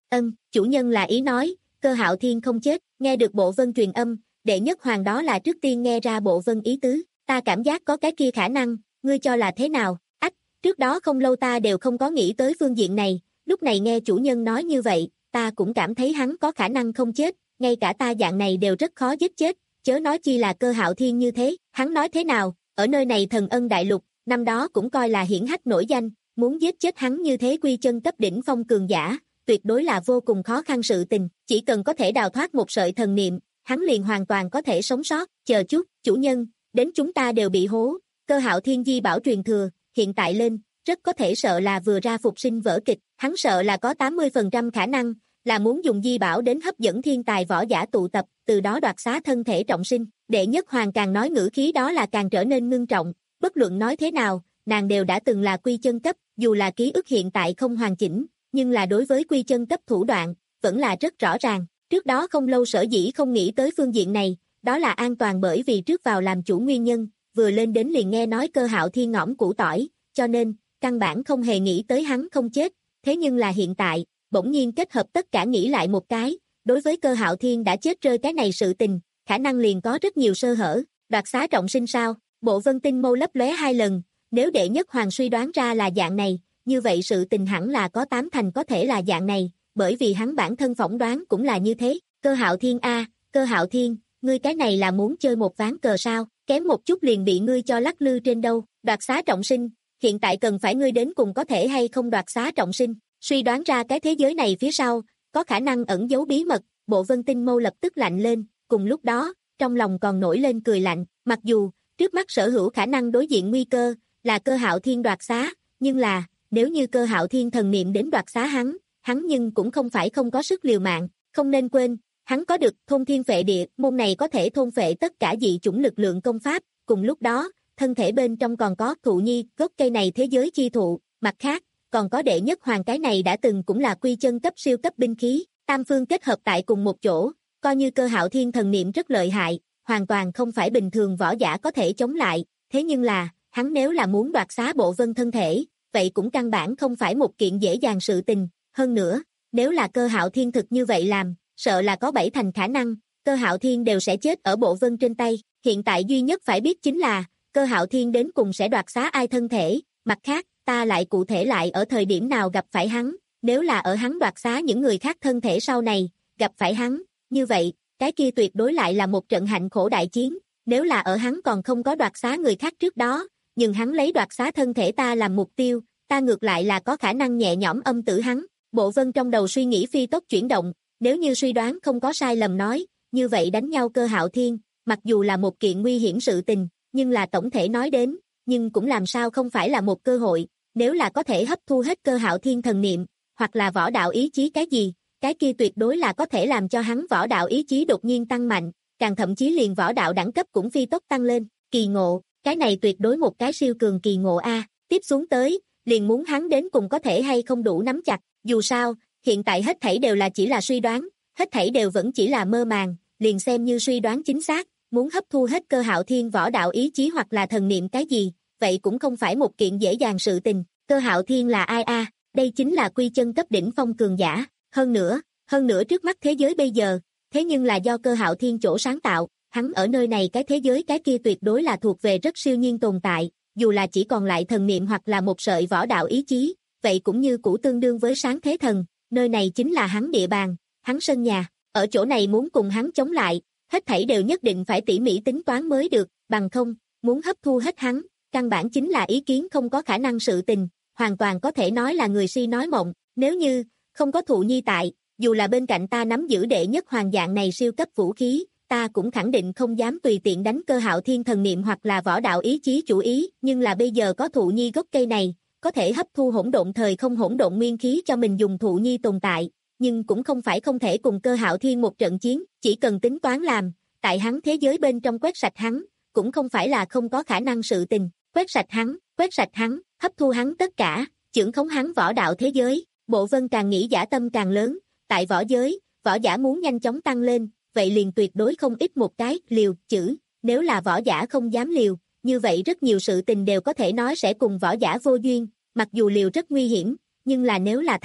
Ân, chủ nhân là ý nói, Cơ Hạo Thiên không chết, nghe được Bộ Vân truyền âm, đệ nhất hoàng đó là trước tiên nghe ra Bộ Vân ý tứ, ta cảm giác có cái kia khả năng, ngươi cho là thế nào? Ách, trước đó không lâu ta đều không có nghĩ tới phương diện này, lúc này nghe chủ nhân nói như vậy, ta cũng cảm thấy hắn có khả năng không chết, ngay cả ta dạng này đều rất khó giết chết, chớ nói chi là Cơ Hạo Thiên như thế, hắn nói thế nào, ở nơi này Thần Ân Đại Lục, năm đó cũng coi là hiển hách nổi danh, muốn giết chết hắn như thế quy chân cấp đỉnh phong cường giả, tuyệt đối là vô cùng khó khăn sự tình, chỉ cần có thể đào thoát một sợi thần niệm, hắn liền hoàn toàn có thể sống sót, chờ chút, chủ nhân, đến chúng ta đều bị hố, Cơ Hạo Thiên di bảo truyền thừa, hiện tại lên, rất có thể sợ là vừa ra phục sinh vở kịch, hắn sợ là có tám mươi phần trăm khả năng, là muốn dùng di bảo đến hấp dẫn thiên tài võ giả tụ tập, từ đó đoạt xá thân thể trọng sinh, đệ nhất hoàng càng nói ngữ khí đó là càng trở nên ngưng trọng, bất luận nói thế nào, nàng đều đã từng là quy chân cấp, dù là ký ức hiện tại không hoàn chỉnh, nhưng là đối với quy chân cấp thủ đoạn, vẫn là rất rõ ràng, trước đó không lâu sở dĩ không nghĩ tới phương diện này, đó là an toàn bởi vì trước vào làm chủ nguyên nhân, vừa lên đến liền nghe nói Cơ Hạo Thiên ngõm củ tỏi, cho nên, căn bản không hề nghĩ tới hắn không chết, thế nhưng là hiện tại, bỗng nhiên kết hợp tất cả nghĩ lại một cái, đối với Cơ Hạo Thiên đã chết rơi cái này sự tình, khả năng liền có rất nhiều sơ hở, đoạt xá trọng sinh sao, Bộ Vân tinh mâu lấp lóe hai lần, nếu đệ nhất hoàng suy đoán ra là dạng này, như vậy sự tình hẳn là có tám thành có thể là dạng này, bởi vì hắn bản thân phỏng đoán cũng là như thế, Cơ Hạo Thiên a, Cơ Hạo Thiên, ngươi cái này là muốn chơi một ván cờ sao, kém một chút liền bị ngươi cho lắc lư trên đâu, đoạt xá trọng sinh, hiện tại cần phải ngươi đến cùng có thể hay không đoạt xá trọng sinh, suy đoán ra cái thế giới này phía sau, có khả năng ẩn giấu bí mật, Bộ Vân tinh mâu lập tức lạnh lên, cùng lúc đó, trong lòng còn nổi lên cười lạnh, mặc dù, trước mắt sở hữu khả năng đối diện nguy cơ, là Cơ Hạo Thiên đoạt xá, nhưng là, nếu như Cơ Hạo Thiên thần niệm đến đoạt xá hắn, hắn nhưng cũng không phải không có sức liều mạng, không nên quên, hắn có được thôn thiên phệ địa, môn này có thể thôn phệ tất cả dị chủng lực lượng công pháp, cùng lúc đó, thân thể bên trong còn có thụ nhi, gốc cây này thế giới chi thụ, mặt khác, còn có đệ nhất hoàng cái này đã từng cũng là quy chân cấp siêu cấp binh khí, tam phương kết hợp tại cùng một chỗ, coi như Cơ Hạo Thiên thần niệm rất lợi hại, hoàn toàn không phải bình thường võ giả có thể chống lại, thế nhưng là, hắn nếu là muốn đoạt xá Bộ Vân thân thể, vậy cũng căn bản không phải một kiện dễ dàng sự tình, hơn nữa, nếu là Cơ Hạo Thiên thực như vậy làm, sợ là có bảy thành khả năng, Cơ Hạo Thiên đều sẽ chết ở Bộ Vân trên tay, hiện tại duy nhất phải biết chính là, Cơ Hạo Thiên đến cùng sẽ đoạt xá ai thân thể, mặt khác, ta lại cụ thể lại ở thời điểm nào gặp phải hắn, nếu là ở hắn đoạt xá những người khác thân thể sau này, gặp phải hắn, như vậy, cái kia tuyệt đối lại là một trận hạnh khổ đại chiến, nếu là ở hắn còn không có đoạt xá người khác trước đó, nhưng hắn lấy đoạt xá thân thể ta làm mục tiêu, ta ngược lại là có khả năng nhẹ nhõm âm tử hắn, Bộ Vân trong đầu suy nghĩ phi tốc chuyển động, nếu như suy đoán không có sai lầm nói, như vậy đánh nhau Cơ Hạo Thiên, mặc dù là một kiện nguy hiểm sự tình, nhưng là tổng thể nói đến, nhưng cũng làm sao không phải là một cơ hội, nếu là có thể hấp thu hết Cơ Hạo Thiên thần niệm, hoặc là võ đạo ý chí cái gì, cái kia tuyệt đối là có thể làm cho hắn võ đạo ý chí đột nhiên tăng mạnh, càng thậm chí liền võ đạo đẳng cấp cũng phi tốc tăng lên, kỳ ngộ, cái này tuyệt đối một cái siêu cường kỳ ngộ a, tiếp xuống tới, liền muốn hắn đến cùng có thể hay không đủ nắm chặt, dù sao, hiện tại hết thảy đều là chỉ là suy đoán, hết thảy đều vẫn chỉ là mơ màng, liền xem như suy đoán chính xác, muốn hấp thu hết Cơ Hạo Thiên võ đạo ý chí hoặc là thần niệm cái gì, vậy cũng không phải một kiện dễ dàng sự tình, Cơ Hạo Thiên là ai a? Đây chính là quy chân cấp đỉnh phong cường giả, hơn nữa, hơn nữa trước mắt thế giới bây giờ, thế nhưng là do Cơ Hạo Thiên chỗ sáng tạo, hắn ở nơi này cái thế giới cái kia tuyệt đối là thuộc về rất siêu nhiên tồn tại, dù là chỉ còn lại thần niệm hoặc là một sợi võ đạo ý chí, vậy cũng như cũ tương đương với sáng thế thần, nơi này chính là hắn địa bàn, hắn sân nhà, ở chỗ này muốn cùng hắn chống lại, hết thảy đều nhất định phải tỉ mỉ tính toán mới được, bằng không, muốn hấp thu hết hắn, căn bản chính là ý kiến không có khả năng sự tình, hoàn toàn có thể nói là người si nói mộng, nếu như, không có thụ nhi tại, dù là bên cạnh ta nắm giữ đệ nhất hoàng dạng này siêu cấp vũ khí, ta cũng khẳng định không dám tùy tiện đánh Cơ Hạo Thiên thần niệm hoặc là võ đạo ý chí chủ ý, nhưng là bây giờ có thụ nhi gốc cây này, có thể hấp thu hỗn độn thời không hỗn độn nguyên khí cho mình dùng thụ nhi tồn tại, nhưng cũng không phải không thể cùng Cơ Hạo Thiên một trận chiến, chỉ cần tính toán làm, tại hắn thế giới bên trong quét sạch hắn, cũng không phải là không có khả năng sự tình, quét sạch hắn, quét sạch hắn, hấp thu hắn tất cả, chưởng khống hắn võ đạo thế giới, Bộ Vân càng nghĩ dã tâm càng lớn, tại võ giới, võ giả muốn nhanh chóng tăng lên, vậy liền tuyệt đối không ít một cái liều chữ, nếu là võ giả không dám liều, như vậy rất nhiều sự tình đều có thể nói sẽ cùng võ giả vô duyên, mặc dù liều rất nguy hiểm, nhưng là nếu là thắng,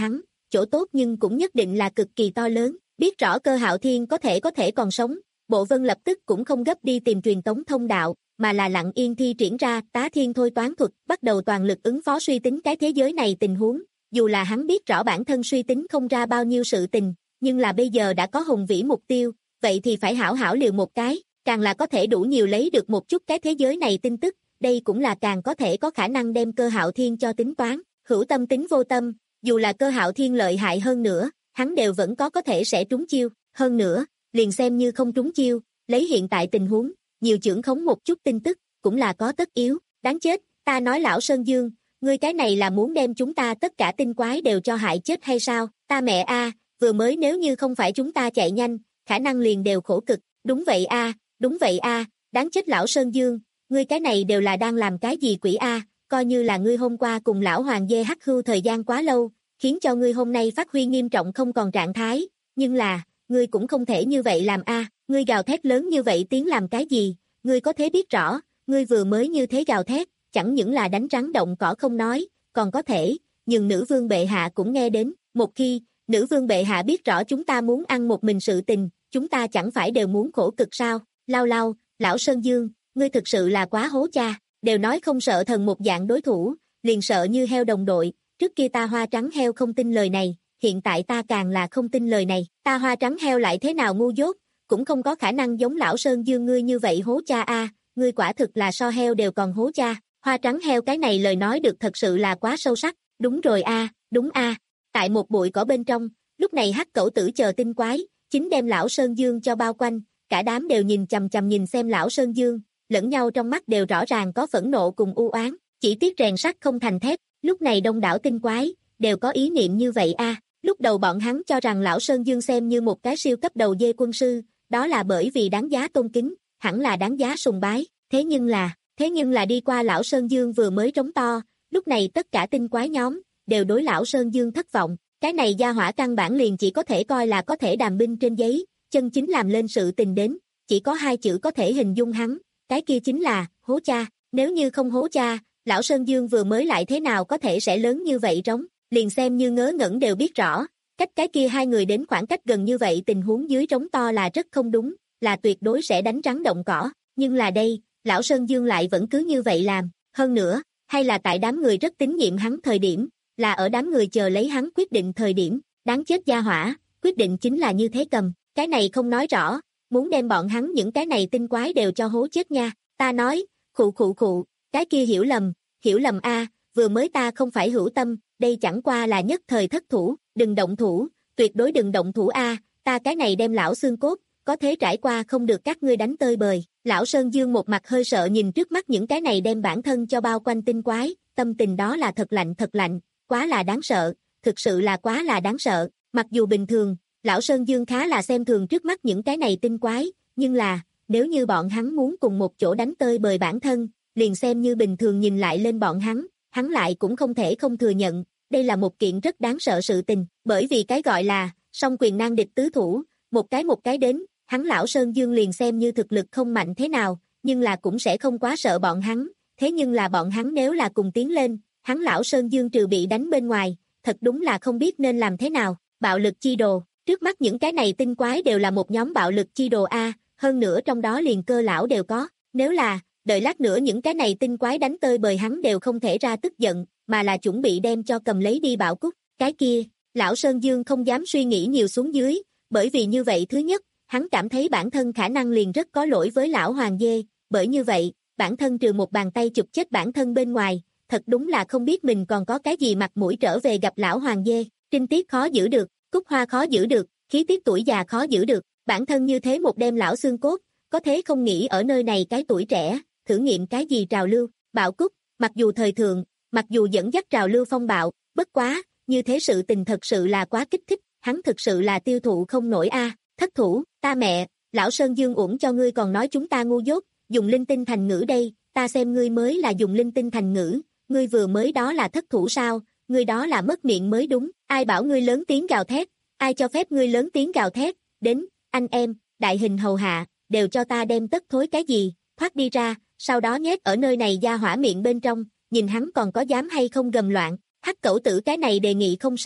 chỗ tốt nhưng cũng nhất định là cực kỳ to lớn. Biết rõ Cơ Hạo Thiên có thể có thể còn sống, Bộ Vân lập tức cũng không gấp đi tìm truyền tống thông đạo, mà là lặng yên thi triển ra Tá Thiên Thôi Toán thuật, bắt đầu toàn lực ứng phó suy tính cái thế giới này tình huống. Dù là hắn biết rõ bản thân suy tính không ra bao nhiêu sự tình, nhưng là bây giờ đã có hùng vĩ mục tiêu, vậy thì phải hảo hảo liều một cái, càng là có thể đủ nhiều lấy được một chút cái thế giới này tin tức, đây cũng là càng có thể có khả năng đem Cơ Hạo Thiên cho tính toán. Hữu tâm tính vô tâm, dù là Cơ Hạo Thiên lợi hại hơn nữa, hắn đều vẫn có có thể sẽ trúng chiêu, hơn nữa, liền xem như không trúng chiêu, lấy hiện tại tình huống, nhiều trưởng khống một chút tin tức, cũng là có tất yếu. Đáng chết, ta nói lão Sơn Dương, ngươi cái này là muốn đem chúng ta tất cả tinh quái đều cho hại chết hay sao? Ta mẹ a, vừa mới nếu như không phải chúng ta chạy nhanh, khả năng liền đều khổ cực. Đúng vậy a, đúng vậy a, đáng chết lão Sơn Dương, ngươi cái này đều là đang làm cái gì quỷ a? Coi như là ngươi hôm qua cùng lão Hoàng dê hắc hưu thời gian quá lâu, khiến cho ngươi hôm nay phát huy nghiêm trọng không còn trạng thái, nhưng là, ngươi cũng không thể như vậy làm a, ngươi gào thét lớn như vậy tiếng làm cái gì? Ngươi có thế biết rõ, ngươi vừa mới như thế gào thét, chẳng những là đánh rắn động cỏ không nói, còn có thể, nhưng nữ vương bệ hạ cũng nghe đến, một khi, nữ vương bệ hạ biết rõ chúng ta muốn ăn một mình sự tình, chúng ta chẳng phải đều muốn khổ cực sao? Lao lao, lão Sơn Dương, ngươi thực sự là quá hố cha, đều nói không sợ thần một dạng đối thủ, liền sợ như heo đồng đội, trước kia ta hoa trắng heo không tin lời này, hiện tại ta càng là không tin lời này, ta hoa trắng heo lại thế nào ngu dốt, cũng không có khả năng giống lão Sơn Dương ngươi như vậy hố cha a, ngươi quả thực là so heo đều còn hố cha. Hoa trắng heo cái này lời nói được thật sự là quá sâu sắc, đúng rồi a, đúng a. Tại một bụi cỏ bên trong, lúc này Hắc Cẩu Tử chờ tinh quái, chính đem lão Sơn Dương cho bao quanh, cả đám đều nhìn chằm chằm nhìn xem lão Sơn Dương, lẫn nhau trong mắt đều rõ ràng có phẫn nộ cùng u oán, chỉ tiếc rèn sắt không thành thép, lúc này đông đảo tinh quái đều có ý niệm như vậy a. Lúc đầu bọn hắn cho rằng lão Sơn Dương xem như một cái siêu cấp đầu dê quân sư, đó là bởi vì đáng giá tôn kính, hẳn là đáng giá sùng bái, thế nhưng là, thế nhưng là đi qua lão Sơn Dương vừa mới trống to, lúc này tất cả tinh quái nhóm đều đối lão Sơn Dương thất vọng, cái này gia hỏa căn bản liền chỉ có thể coi là có thể đàm binh trên giấy, chân chính làm lên sự tình đến, chỉ có hai chữ có thể hình dung hắn, cái kia chính là hố cha. Nếu như không hố cha, lão Sơn Dương vừa mới lại thế nào có thể sẽ lớn như vậy trống, liền xem như ngớ ngẩn đều biết rõ, cách cái kia hai người đến khoảng cách gần như vậy tình huống dưới trống to là rất không đúng, là tuyệt đối sẽ đánh rắn động cỏ, nhưng là đây, lão Sơn Dương lại vẫn cứ như vậy làm, hơn nữa, hay là tại đám người rất tín nhiệm hắn thời điểm, là ở đám người chờ lấy hắn quyết định thời điểm, đáng chết gia hỏa, quyết định chính là như thế cầm, cái này không nói rõ, muốn đem bọn hắn những cái này tinh quái đều cho hố chết nha, ta nói, khụ khụ khụ, cái kia hiểu lầm, hiểu lầm a, vừa mới ta không phải hữu tâm, đây chẳng qua là nhất thời thất thủ, đừng động thủ, tuyệt đối đừng động thủ a, ta cái này đem lão xương cốt, có thế trải qua không được các ngươi đánh tơi bời. Lão Sơn Dương một mặt hơi sợ nhìn trước mắt những cái này đem bản thân cho bao quanh tinh quái, tâm tình đó là thật lạnh thật lạnh, quá là đáng sợ, thực sự là quá là đáng sợ. Mặc dù bình thường, lão Sơn Dương khá là xem thường trước mắt những cái này tinh quái, nhưng là, nếu như bọn hắn muốn cùng một chỗ đánh tơi bời bản thân, liền xem như bình thường nhìn lại lên bọn hắn, hắn lại cũng không thể không thừa nhận, đây là một kiện rất đáng sợ sự tình, bởi vì cái gọi là, song quyền nan địch tứ thủ, một cái một cái đến, hắn lão Sơn Dương liền xem như thực lực không mạnh thế nào, nhưng là cũng sẽ không quá sợ bọn hắn, thế nhưng là bọn hắn nếu là cùng tiến lên, hắn lão Sơn Dương trừ bị đánh bên ngoài, thật đúng là không biết nên làm thế nào, bạo lực chi đồ, trước mắt những cái này tinh quái đều là một nhóm bạo lực chi đồ A, hơn nữa trong đó liền Cơ lão đều có, nếu là, đợi lát nữa những cái này tinh quái đánh tơi bời hắn đều không thể ra tức giận, mà là chuẩn bị đem cho cầm lấy đi bạo cúc, cái kia, lão Sơn Dương không dám suy nghĩ nhiều xuống dưới, bởi vì như vậy thứ nhất, hắn cảm thấy bản thân khả năng liền rất có lỗi với lão Hoàng dê, bởi như vậy, bản thân trừ một bàn tay chụp chết bản thân bên ngoài, thật đúng là không biết mình còn có cái gì mặt mũi trở về gặp lão Hoàng dê, trinh tiết khó giữ được, cúc hoa khó giữ được, khí tiết tuổi già khó giữ được, bản thân như thế một đêm lão xương cốt, có thế không nghĩ ở nơi này cái tuổi trẻ, thử nghiệm cái gì trào lưu, bạo cúc, mặc dù thời thượng, mặc dù dẫn dắt trào lưu phong bạo, bất quá, như thế sự tình thật sự là quá kích thích, hắn thực sự là tiêu thụ không nổi a. Thất thủ, ta mẹ, lão Sơn Dương uổng cho ngươi còn nói chúng ta ngu dốt, dùng linh tinh thành ngữ đây, ta xem ngươi mới là dùng linh tinh thành ngữ, ngươi vừa mới đó là thất thủ sao, ngươi đó là mất miệng mới đúng, ai bảo ngươi lớn tiếng gào thét, ai cho phép ngươi lớn tiếng gào thét, đến, anh em, đại hình hầu hạ, đều cho ta đem tất thối cái gì, thoát đi ra, sau đó nhét ở nơi này ra hỏa miệng bên trong, nhìn hắn còn có dám hay không gầm loạn, Hắc Cẩu Tử cái này đề nghị không sai,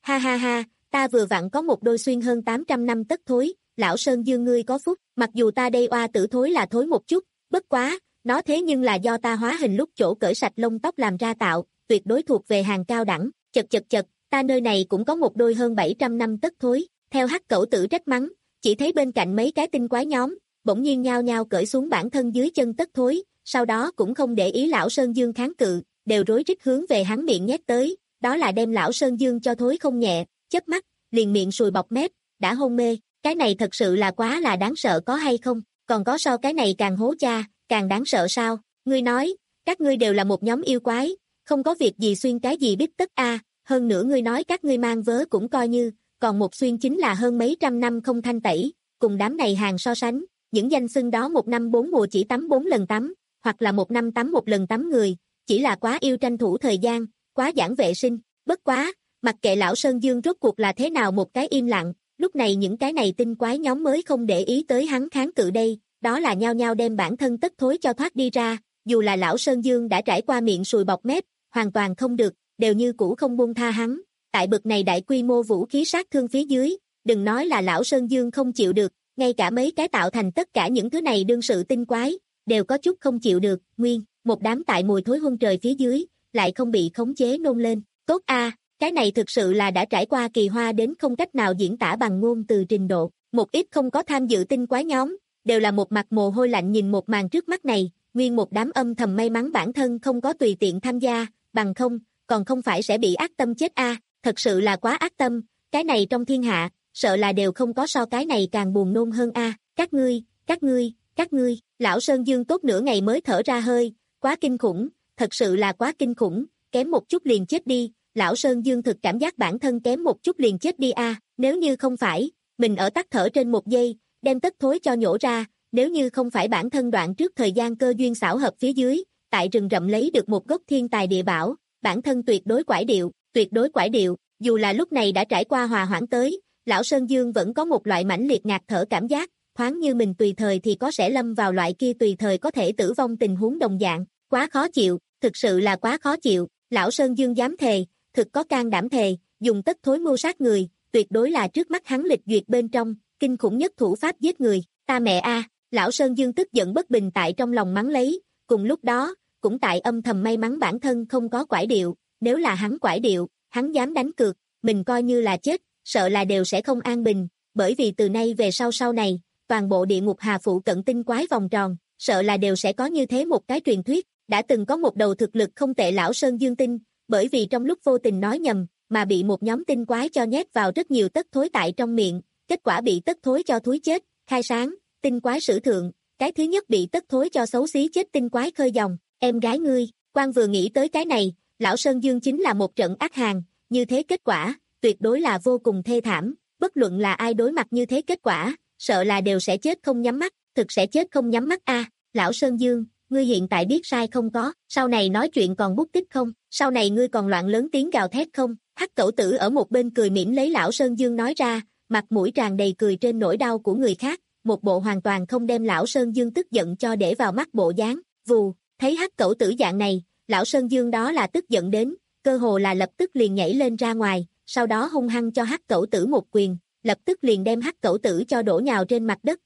Ha ha ha, ta vừa vặn có một đôi xuyên hơn tám trăm năm tất thối, lão Sơn Dương ngươi có phúc, mặc dù ta đây oa tử thối là thối một chút, bất quá, nó thế nhưng là do ta hóa hình lúc chỗ cởi sạch lông tóc làm ra tạo, tuyệt đối thuộc về hàng cao đẳng, chật chật chật, ta nơi này cũng có một đôi hơn bảy trăm năm tất thối, theo Hắc Cẩu Tử trách mắng, chỉ thấy bên cạnh mấy cái tinh quái nhóm, bỗng nhiên nhao nhao cởi xuống bản thân dưới chân tất thối, sau đó cũng không để ý lão Sơn Dương kháng cự, đều rối rít hướng về hắn miệng nhét tới, đó là đem lão Sơn Dương cho thối không nhẹ, chớp mắt, liền miệng sùi bọt mép, đã hôn mê, cái này thật sự là quá là đáng sợ có hay không, còn có so cái này càng hố cha, càng đáng sợ sao, ngươi nói, các ngươi đều là một nhóm yêu quái, không có việc gì xuyên cái gì biết tất a, hơn nữa ngươi nói các ngươi mang vớ cũng coi như, còn một xuyên chính là hơn mấy trăm năm không thanh tẩy, cùng đám này hàng so sánh, những danh xưng đó một năm bốn mùa chỉ tắm bốn lần tắm, hoặc là một năm tắm một lần tắm người, chỉ là quá yêu tranh thủ thời gian, quá giản vệ sinh, bất quá, mặc kệ lão Sơn Dương rốt cuộc là thế nào một cái im lặng, lúc này những cái này tinh quái nhóm mới không để ý tới hắn kháng cự đây, đó là nhao nhao đem bản thân tất thối cho thoát đi ra, dù là lão Sơn Dương đã trải qua miệng sùi bọt mép, hoàn toàn không được, đều như cũ không buông tha hắn, tại bực này đại quy mô vũ khí sát thương phía dưới, đừng nói là lão Sơn Dương không chịu được, ngay cả mấy cái tạo thành tất cả những thứ này đương sự tinh quái, đều có chút không chịu được, nguyên, một đám tại mùi thối huân trời phía dưới, lại không bị khống chế nôn lên, tốt a, cái này thực sự là đã trải qua kỳ hoa đến không cách nào diễn tả bằng ngôn từ trình độ, một ít không có tham dự tinh quái nhóm, đều là một mặt mồ hôi lạnh nhìn một màn trước mắt này, nguyên một đám âm thầm may mắn bản thân không có tùy tiện tham gia, bằng không, còn không phải sẽ bị ác tâm chết a, thật sự là quá ác tâm, cái này trong thiên hạ, sợ là đều không có so cái này càng buồn nôn hơn a, các ngươi, các ngươi, các ngươi, lão Sơn Dương tốt nửa ngày mới thở ra hơi, quá kinh khủng, thật sự là quá kinh khủng, kém một chút liền chết đi, lão Sơn Dương thực cảm giác bản thân kém một chút liền chết đi a, nếu như không phải, mình ở tắt thở trên một giây, đem tất thối cho nhổ ra, nếu như không phải bản thân đoạn trước thời gian cơ duyên xảo hợp phía dưới, tại rừng rậm lấy được một gốc thiên tài địa bảo, bản thân tuyệt đối quải điệu, tuyệt đối quải điệu, dù là lúc này đã trải qua hòa hoãn tới, lão Sơn Dương vẫn có một loại mãnh liệt ngạt thở cảm giác, thoáng như mình tùy thời thì có sẽ lâm vào loại kia tùy thời có thể tử vong tình huống đồng dạng, quá khó chịu, thực sự là quá khó chịu, lão Sơn Dương dám thề, thực có can đảm thề, dùng tất thối mưu sát người, tuyệt đối là trước mắt hắn lịch duyệt bên trong, kinh khủng nhất thủ pháp giết người, ta mẹ a, lão Sơn Dương tức giận bất bình tại trong lòng mắng lấy, cùng lúc đó, cũng tại âm thầm may mắn bản thân không có quải điệu, nếu là hắn quải điệu, hắn dám đánh cược, mình coi như là chết, sợ là đều sẽ không an bình, bởi vì từ nay về sau sau này, toàn bộ địa ngục hà phụ cận tinh quái vòng tròn, sợ là đều sẽ có như thế một cái truyền thuyết, đã từng có một đầu thực lực không tệ lão Sơn Dương tinh, bởi vì trong lúc vô tình nói nhầm, mà bị một nhóm tinh quái cho nhét vào rất nhiều tất thối tại trong miệng, kết quả bị tất thối cho thúi chết, khai sáng, tinh quái sử thượng, cái thứ nhất bị tất thối cho xấu xí chết tinh quái khơi dòng, em gái ngươi, quan vừa nghĩ tới cái này, lão Sơn Dương chính là một trận ác hàng, như thế kết quả, tuyệt đối là vô cùng thê thảm, bất luận là ai đối mặt như thế kết quả, sợ là đều sẽ chết không nhắm mắt, thực sẽ chết không nhắm mắt a, lão Sơn Dương, ngươi hiện tại biết sai không có, sau này nói chuyện còn bút tích không, sau này ngươi còn loạn lớn tiếng gào thét không, Hắc Cẩu Tử ở một bên cười mỉm lấy lão Sơn Dương nói ra, mặt mũi tràn đầy cười trên nỗi đau của người khác, một bộ hoàn toàn không đem lão Sơn Dương tức giận cho để vào mắt bộ dáng, vù, thấy Hắc Cẩu Tử dạng này, lão Sơn Dương đó là tức giận đến, cơ hồ là lập tức liền nhảy lên ra ngoài, sau đó hung hăng cho Hắc Cẩu Tử một quyền, lập tức liền đem Hắc Cẩu Tử cho đổ nhào trên mặt đất.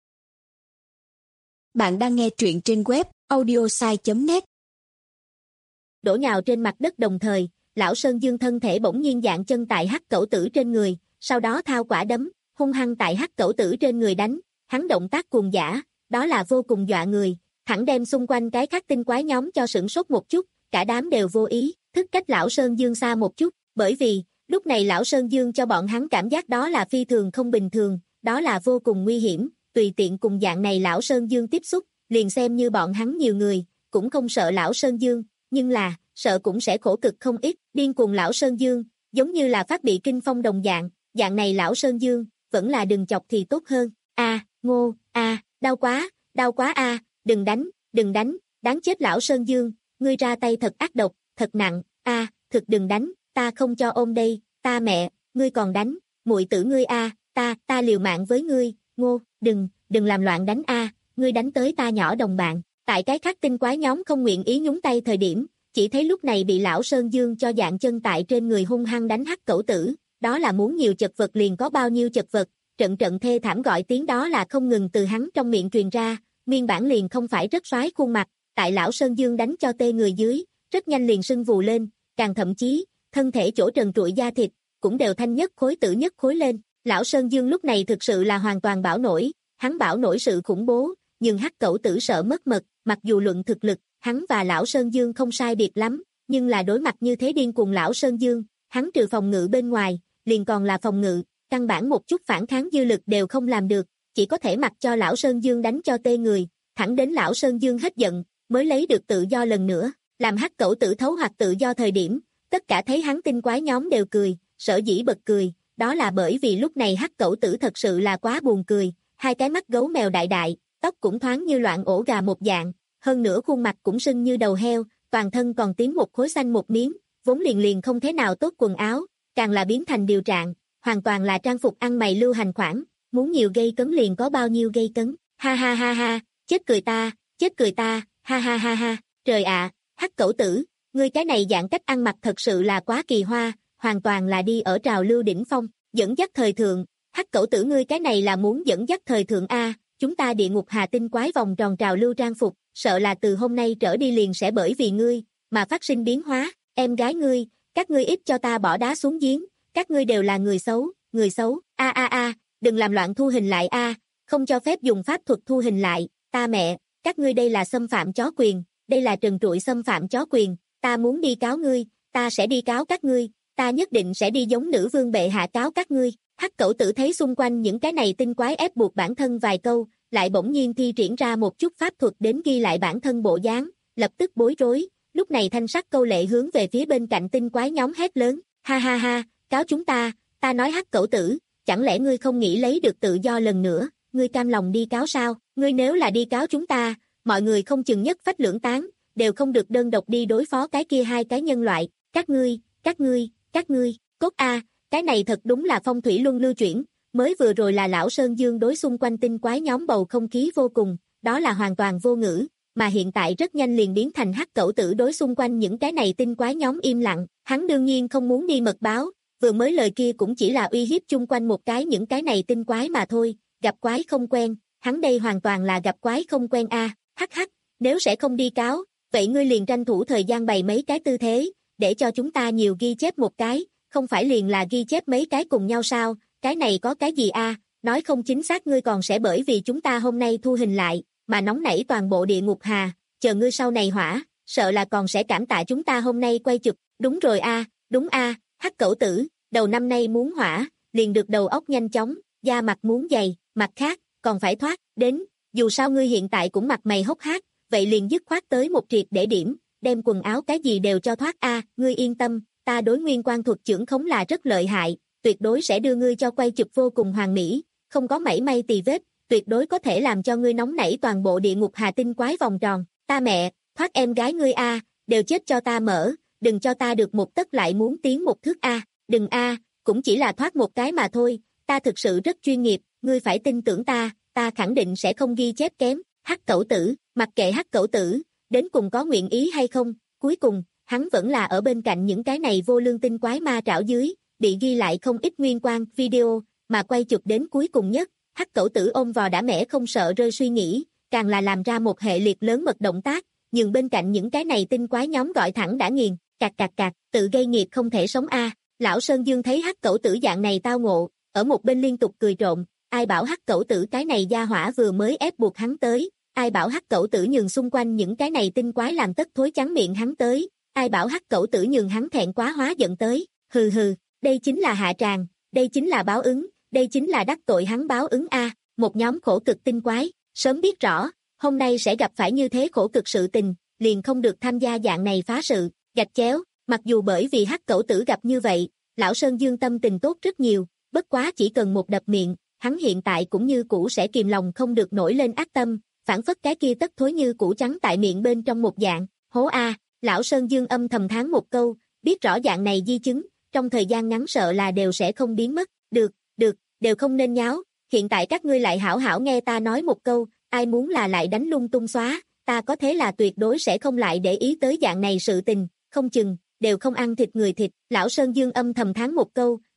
Bạn đang nghe truyện trên web audiosai chấm net. Đổ nhào trên mặt đất đồng thời, lão Sơn Dương thân thể bỗng nhiên dạng chân tại Hắc Cẩu Tử trên người, sau đó thao quả đấm, hung hăng tại Hắc Cẩu Tử trên người đánh, hắn động tác cuồng dã, đó là vô cùng dọa người, thẳng đem xung quanh cái khác tinh quái nhóm cho sửng sốt một chút, cả đám đều vô ý, thức cách lão Sơn Dương xa một chút, bởi vì, lúc này lão Sơn Dương cho bọn hắn cảm giác đó là phi thường không bình thường, đó là vô cùng nguy hiểm, tùy tiện cùng dạng này lão Sơn Dương tiếp xúc, liền xem như bọn hắn nhiều người, cũng không sợ lão Sơn Dương, nhưng là, sợ cũng sẽ khổ cực không ít, điên cuồng lão Sơn Dương, giống như là phát bị kinh phong đồng dạng, dạng này lão Sơn Dương, vẫn là đừng chọc thì tốt hơn, a ngô, a đau quá, đau quá a đừng đánh, đừng đánh, đáng chết lão Sơn Dương, ngươi ra tay thật ác độc, thật nặng, a thực đừng đánh, ta không cho ôm đây, ta mẹ, ngươi còn đánh, muội tử ngươi a ta, ta liều mạng với ngươi, ngô, đừng, đừng làm loạn đánh a ngươi đánh tới ta nhỏ đồng bạn, tại cái khác tinh quái nhóm không nguyện ý nhúng tay thời điểm, chỉ thấy lúc này bị lão Sơn Dương cho dạng chân tại trên người hung hăng đánh Hắc Cẩu Tử, đó là muốn nhiều chật vật liền có bao nhiêu chật vật, trận trận thê thảm gọi tiếng đó là không ngừng từ hắn trong miệng truyền ra, nguyên bản liền không phải rất soái khuôn mặt, tại lão Sơn Dương đánh cho tê người dưới, rất nhanh liền sưng vù lên, càng thậm chí, thân thể chỗ trần trụi da thịt, cũng đều thanh nhất khối tử nhất khối lên, lão Sơn Dương lúc này thực sự là hoàn toàn bảo nổi, hắn bảo nổi sự khủng bố, nhưng hắc cẩu tử sợ mất mật, mặc dù luận thực lực, hắn và lão Sơn Dương không sai biệt lắm, nhưng là đối mặt như thế điên cùng lão Sơn Dương, hắn trừ phòng ngự bên ngoài, liền còn là phòng ngự, căn bản một chút phản kháng dư lực đều không làm được, chỉ có thể mặc cho lão Sơn Dương đánh cho tê người, thẳng đến lão Sơn Dương hết giận, mới lấy được tự do lần nữa, làm hắc cẩu tử thấu hoặc tự do thời điểm, tất cả thấy hắn tinh quái nhóm đều cười, sở dĩ bật cười, đó là bởi vì lúc này hắc cẩu tử thật sự là quá buồn cười, hai cái mắt gấu mèo đại đại, tóc cũng thoáng như loạn ổ gà một dạng, hơn nữa khuôn mặt cũng sưng như đầu heo, toàn thân còn tím một khối xanh một miếng, vốn liền liền không thế nào tốt quần áo, càng là biến thành điều trạng, hoàn toàn là trang phục ăn mày lưu hành khoản, muốn nhiều gây cấn liền có bao nhiêu gây cấn, ha ha ha ha, chết cười ta, chết cười ta, ha ha ha ha, trời ạ, hắc cẩu tử, ngươi cái này dạng cách ăn mặc thật sự là quá kỳ hoa, hoàn toàn là đi ở trào lưu đỉnh phong, dẫn dắt thời thượng, hắc cẩu tử ngươi cái này là muốn dẫn dắt thời thượng a, chúng ta địa ngục hà tinh quái vòng tròn trào lưu trang phục, sợ là từ hôm nay trở đi liền sẽ bởi vì ngươi, mà phát sinh biến hóa, em gái ngươi, các ngươi ít cho ta bỏ đá xuống giếng, các ngươi đều là người xấu, người xấu, a a a, đừng làm loạn thu hình lại a, không cho phép dùng pháp thuật thu hình lại, ta mẹ, các ngươi đây là xâm phạm chó quyền, đây là trần trụi xâm phạm chó quyền, ta muốn đi cáo ngươi, ta sẽ đi cáo các ngươi, ta nhất định sẽ đi giống nữ vương bệ hạ cáo các ngươi. Hắc cẩu tử thấy xung quanh những cái này tinh quái ép buộc bản thân vài câu, lại bỗng nhiên thi triển ra một chút pháp thuật đến ghi lại bản thân bộ dáng, lập tức bối rối, lúc này thanh sắc câu lệ hướng về phía bên cạnh tinh quái nhóm hét lớn, ha ha ha, cáo chúng ta, ta nói hắc cẩu tử, chẳng lẽ ngươi không nghĩ lấy được tự do lần nữa, ngươi cam lòng đi cáo sao, ngươi nếu là đi cáo chúng ta, mọi người không chừng nhất phách lưỡng tán, đều không được đơn độc đi đối phó cái kia hai cái nhân loại, các ngươi, các ngươi, các ngươi, cốt a, cái này thật đúng là phong thủy luân lưu chuyển, mới vừa rồi là lão Sơn Dương đối xung quanh tinh quái nhóm bầu không khí vô cùng, đó là hoàn toàn vô ngữ, mà hiện tại rất nhanh liền biến thành hắc cẩu tử đối xung quanh những cái này tinh quái nhóm im lặng, hắn đương nhiên không muốn đi mật báo, vừa mới lời kia cũng chỉ là uy hiếp chung quanh một cái những cái này tinh quái mà thôi, gặp quái không quen, hắn đây hoàn toàn là gặp quái không quen a, hắc hắc, nếu sẽ không đi cáo, vậy ngươi liền tranh thủ thời gian bày mấy cái tư thế, để cho chúng ta nhiều ghi chép một cái, không phải liền là ghi chép mấy cái cùng nhau sao, cái này có cái gì a, nói không chính xác ngươi còn sẽ bởi vì chúng ta hôm nay thu hình lại, mà nóng nảy toàn bộ địa ngục hà, chờ ngươi sau này hỏa, sợ là còn sẽ cảm tạ chúng ta hôm nay quay chụp, đúng rồi a, đúng a, hắc cẩu tử, đầu năm nay muốn hỏa, liền được đầu óc nhanh chóng, da mặt muốn dày, mặt khác, còn phải thoát, đến, dù sao ngươi hiện tại cũng mặt mày hốc hác, vậy liền dứt khoát tới một triệt để điểm, đem quần áo cái gì đều cho thoát a, ngươi yên tâm, ta đối nguyên quan thuật trưởng khống là rất lợi hại, tuyệt đối sẽ đưa ngươi cho quay chụp vô cùng hoàn mỹ, không có mảy may tì vết, tuyệt đối có thể làm cho ngươi nóng nảy toàn bộ địa ngục hà tinh quái vòng tròn, ta mẹ, thoát em gái ngươi a, đều chết cho ta mở, đừng cho ta được một tấc lại muốn tiến một thước a, đừng a, cũng chỉ là thoát một cái mà thôi, ta thực sự rất chuyên nghiệp, ngươi phải tin tưởng ta, ta khẳng định sẽ không ghi chép kém, hắc cẩu tử, mặc kệ hắc cẩu tử, đến cùng có nguyện ý hay không, cuối cùng, hắn vẫn là ở bên cạnh những cái này vô lương tinh quái ma trảo dưới, bị ghi lại không ít nguyên quan video, mà quay chụp đến cuối cùng nhất, hắc cẩu tử ôm vò đã mẻ không sợ rơi suy nghĩ, càng là làm ra một hệ liệt lớn mật động tác, nhưng bên cạnh những cái này tinh quái nhóm gọi thẳng đã nghiền, cạc cạc cạc, tự gây nghiệp không thể sống a. Lão Sơn Dương thấy hắc cẩu tử dạng này tao ngộ, ở một bên liên tục cười trộm, ai bảo hắc cẩu tử cái này gia hỏa vừa mới ép buộc hắn tới, ai bảo hắc cẩu tử nhường xung quanh những cái này tinh quái làm tất thối trắng miệng hắn tới, ai bảo hắc cẩu tử nhường hắn thẹn quá hóa giận tới, hừ hừ, đây chính là hạ tràng, đây chính là báo ứng, đây chính là đắc tội hắn báo ứng a. Một nhóm khổ cực tinh quái, sớm biết rõ, hôm nay sẽ gặp phải như thế khổ cực sự tình, liền không được tham gia dạng này phá sự, gạch chéo, mặc dù bởi vì hắc cẩu tử gặp như vậy, lão Sơn Dương tâm tình tốt rất nhiều, bất quá chỉ cần một đập miệng, hắn hiện tại cũng như cũ sẽ kìm lòng không được nổi lên ác tâm, phản phất cái kia tất thối như củ trắng tại miệng bên trong một dạng, hố a, lão Sơn Dương âm thầm thán một câu, biết rõ dạng này di chứng, trong thời gian ngắn sợ là đều sẽ không biến mất, được, được, đều không nên nháo, hiện tại các ngươi lại hảo hảo nghe ta nói một câu, ai muốn là lại đánh lung tung xóa, ta có thế là tuyệt đối sẽ không lại để ý tới dạng này sự tình, không chừng, đều không ăn thịt người thịt, lão Sơn Dương âm thầm thán một câu,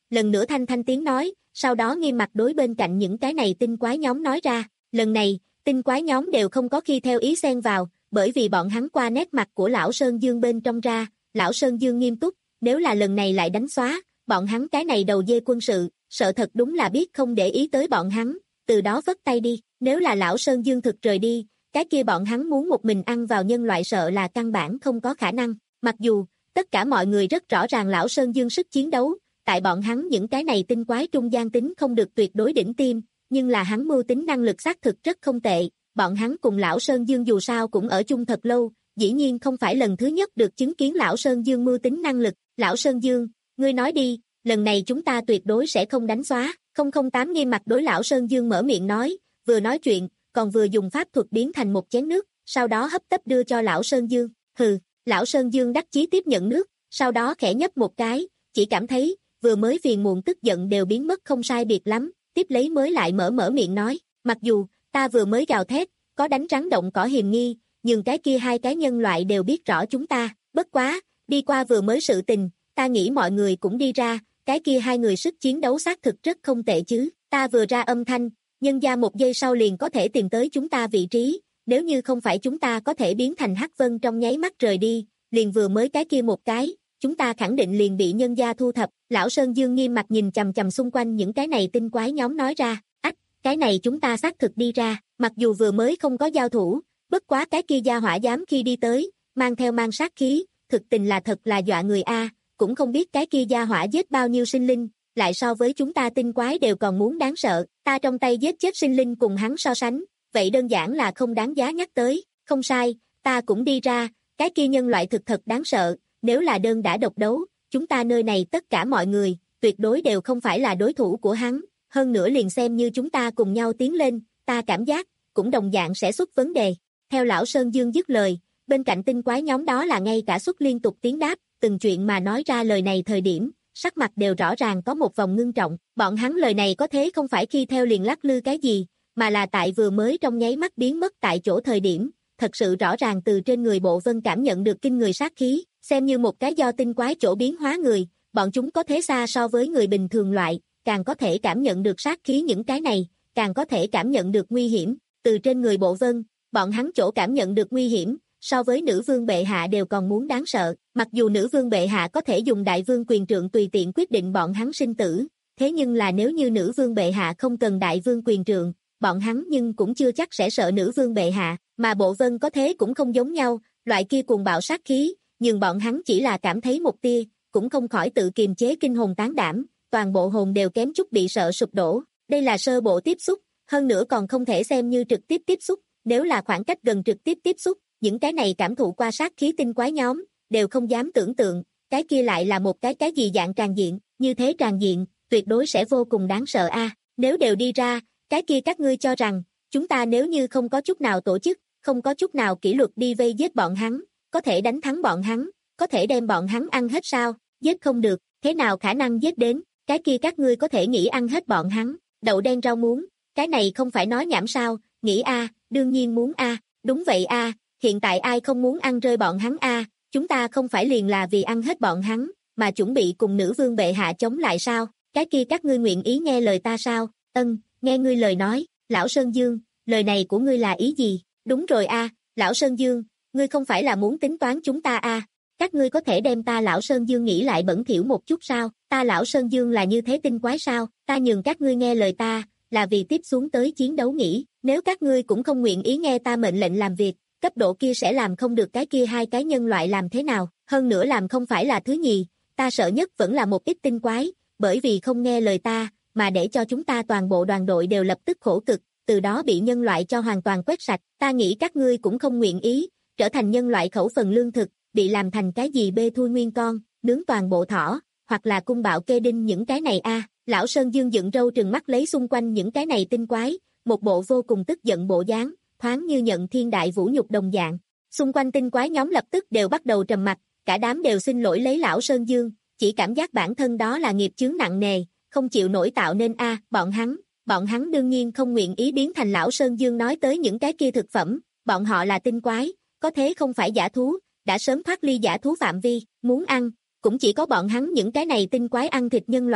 lần nữa thanh thanh tiếng nói, sau đó nghiêm mặt đối bên cạnh những cái này tinh quái nhóm nói ra, lần này, tinh quái nhóm đều không có khi theo ý xen vào, bởi vì bọn hắn qua nét mặt của lão Sơn Dương bên trong ra, lão Sơn Dương nghiêm túc, nếu là lần này lại đánh xóa, bọn hắn cái này đầu dê quân sự, sợ thật đúng là biết không để ý tới bọn hắn, từ đó vất tay đi, nếu là lão Sơn Dương thực rời đi, cái kia bọn hắn muốn một mình ăn vào nhân loại sợ là căn bản không có khả năng, mặc dù, tất cả mọi người rất rõ ràng lão Sơn Dương sức chiến đấu, tại bọn hắn những cái này tinh quái trung gian tính không được tuyệt đối đỉnh tim, nhưng là hắn mưu tính năng lực xác thực rất không tệ, bọn hắn cùng lão Sơn Dương dù sao cũng ở chung thật lâu, dĩ nhiên không phải lần thứ nhất được chứng kiến lão Sơn Dương mưu tính năng lực, lão Sơn Dương, ngươi nói đi, lần này chúng ta tuyệt đối sẽ không đánh xóa, không không tám nghiêm mặt đối lão Sơn Dương mở miệng nói, vừa nói chuyện, còn vừa dùng pháp thuật biến thành một chén nước, sau đó hấp tấp đưa cho lão Sơn Dương, hừ, lão Sơn Dương đắc chí tiếp nhận nước, sau đó khẽ nhấp một cái, chỉ cảm thấy, vừa mới phiền muộn tức giận đều biến mất không sai biệt lắm, tiếp lấy mới lại mở mở miệng nói, mặc dù, ta vừa mới gào thét, có đánh rắn động cỏ hiềm nghi, nhưng cái kia hai cái nhân loại đều biết rõ chúng ta, bất quá, đi qua vừa mới sự tình, ta nghĩ mọi người cũng đi ra, cái kia hai người sức chiến đấu xác thực rất không tệ chứ, ta vừa ra âm thanh, nhân gia một giây sau liền có thể tìm tới chúng ta vị trí, nếu như không phải chúng ta có thể biến thành hắc vân trong nháy mắt rời đi, liền vừa mới cái kia một cái, chúng ta khẳng định liền bị nhân gia thu thập, lão Sơn Dương nghiêm mặt nhìn chằm chằm xung quanh những cái này tinh quái nhóm nói ra, ách, cái này chúng ta xác thực đi ra, mặc dù vừa mới không có giao thủ, bất quá cái kia gia hỏa dám khi đi tới, mang theo mang sát khí, thực tình là thật là dọa người a, cũng không biết cái kia gia hỏa giết bao nhiêu sinh linh, lại so với chúng ta tinh quái đều còn muốn đáng sợ, ta trong tay giết chết sinh linh cùng hắn so sánh, vậy đơn giản là không đáng giá nhắc tới, không sai, ta cũng đi ra, cái kia nhân loại thực thật đáng sợ, nếu là đơn đã độc đấu, chúng ta nơi này tất cả mọi người, tuyệt đối đều không phải là đối thủ của hắn, hơn nữa liền xem như chúng ta cùng nhau tiến lên, ta cảm giác, cũng đồng dạng sẽ xuất vấn đề. Theo lão Sơn Dương dứt lời, bên cạnh tinh quái nhóm đó là ngay cả xuất liên tục tiếng đáp, từng chuyện mà nói ra lời này thời điểm, sắc mặt đều rõ ràng có một vòng ngưng trọng, bọn hắn lời này có thế không phải khi theo liền lắc lư cái gì, mà là tại vừa mới trong nháy mắt biến mất tại chỗ thời điểm, thật sự rõ ràng từ trên người Bộ Vân cảm nhận được kinh người sát khí, xem như một cái do tinh quái chỗ biến hóa người, bọn chúng có thế xa so với người bình thường loại, càng có thể cảm nhận được sát khí những cái này, càng có thể cảm nhận được nguy hiểm, từ trên người Bộ Vân, bọn hắn chỗ cảm nhận được nguy hiểm, so với nữ vương bệ hạ đều còn muốn đáng sợ, mặc dù nữ vương bệ hạ có thể dùng đại vương quyền trượng tùy tiện quyết định bọn hắn sinh tử, thế nhưng là nếu như nữ vương bệ hạ không cần đại vương quyền trượng, bọn hắn nhưng cũng chưa chắc sẽ sợ nữ vương bệ hạ, mà Bộ Vân có thế cũng không giống nhau, loại kia cuồng bạo sát khí, nhưng bọn hắn chỉ là cảm thấy một tia, cũng không khỏi tự kiềm chế kinh hồn tán đảm, toàn bộ hồn đều kém chút bị sợ sụp đổ, đây là sơ bộ tiếp xúc, hơn nữa còn không thể xem như trực tiếp tiếp xúc, nếu là khoảng cách gần trực tiếp tiếp xúc, những cái này cảm thụ qua sát khí tinh quái nhóm, đều không dám tưởng tượng, cái kia lại là một cái cái gì dạng tràn diện, như thế tràn diện, tuyệt đối sẽ vô cùng đáng sợ a. Nếu đều đi ra, cái kia các ngươi cho rằng, chúng ta nếu như không có chút nào tổ chức, không có chút nào kỷ luật đi vây giết bọn hắn, có thể đánh thắng bọn hắn, có thể đem bọn hắn ăn hết sao, giết không được, thế nào khả năng giết đến, cái kia các ngươi có thể nghĩ ăn hết bọn hắn, đậu đen rau muống, cái này không phải nói nhảm sao, nghĩ a, đương nhiên muốn a, đúng vậy a, hiện tại ai không muốn ăn rơi bọn hắn a, chúng ta không phải liền là vì ăn hết bọn hắn, mà chuẩn bị cùng nữ vương bệ hạ chống lại sao, cái kia các ngươi nguyện ý nghe lời ta sao, ân, nghe ngươi lời nói, lão Sơn Dương, lời này của ngươi là ý gì, đúng rồi a, lão Sơn Dương, ngươi không phải là muốn tính toán chúng ta a, các ngươi có thể đem ta lão Sơn Dương nghĩ lại bẩn thỉu một chút sao, ta lão Sơn Dương là như thế tinh quái sao, ta nhường các ngươi nghe lời ta, là vì tiếp xuống tới chiến đấu nghỉ, nếu các ngươi cũng không nguyện ý nghe ta mệnh lệnh làm việc, cấp độ kia sẽ làm không được cái kia hai cái nhân loại làm thế nào, hơn nữa làm không phải là thứ nhì, ta sợ nhất vẫn là một ít tinh quái, bởi vì không nghe lời ta, mà để cho chúng ta toàn bộ đoàn đội đều lập tức khổ cực, từ đó bị nhân loại cho hoàn toàn quét sạch, ta nghĩ các ngươi cũng không nguyện ý, trở thành nhân loại khẩu phần lương thực, bị làm thành cái gì bê thui nguyên con, nướng toàn bộ thỏ, hoặc là cung bạo kê đinh những cái này a. Lão Sơn Dương dựng râu trừng mắt lấy xung quanh những cái này tinh quái, một bộ vô cùng tức giận bộ dáng, thoáng như nhận thiên đại vũ nhục đồng dạng. Xung quanh tinh quái nhóm lập tức đều bắt đầu trầm mặt, cả đám đều xin lỗi lấy lão Sơn Dương, chỉ cảm giác bản thân đó là nghiệp chướng nặng nề, không chịu nổi tạo nên a, bọn hắn, bọn hắn đương nhiên không nguyện ý biến thành lão Sơn Dương nói tới những cái kia thực phẩm, bọn họ là tinh quái, có thế không phải giả thú, đã sớm thoát ly giả thú phạm vi, muốn ăn, cũng chỉ có bọn hắn những cái này tinh quái ăn thịt nhân loại,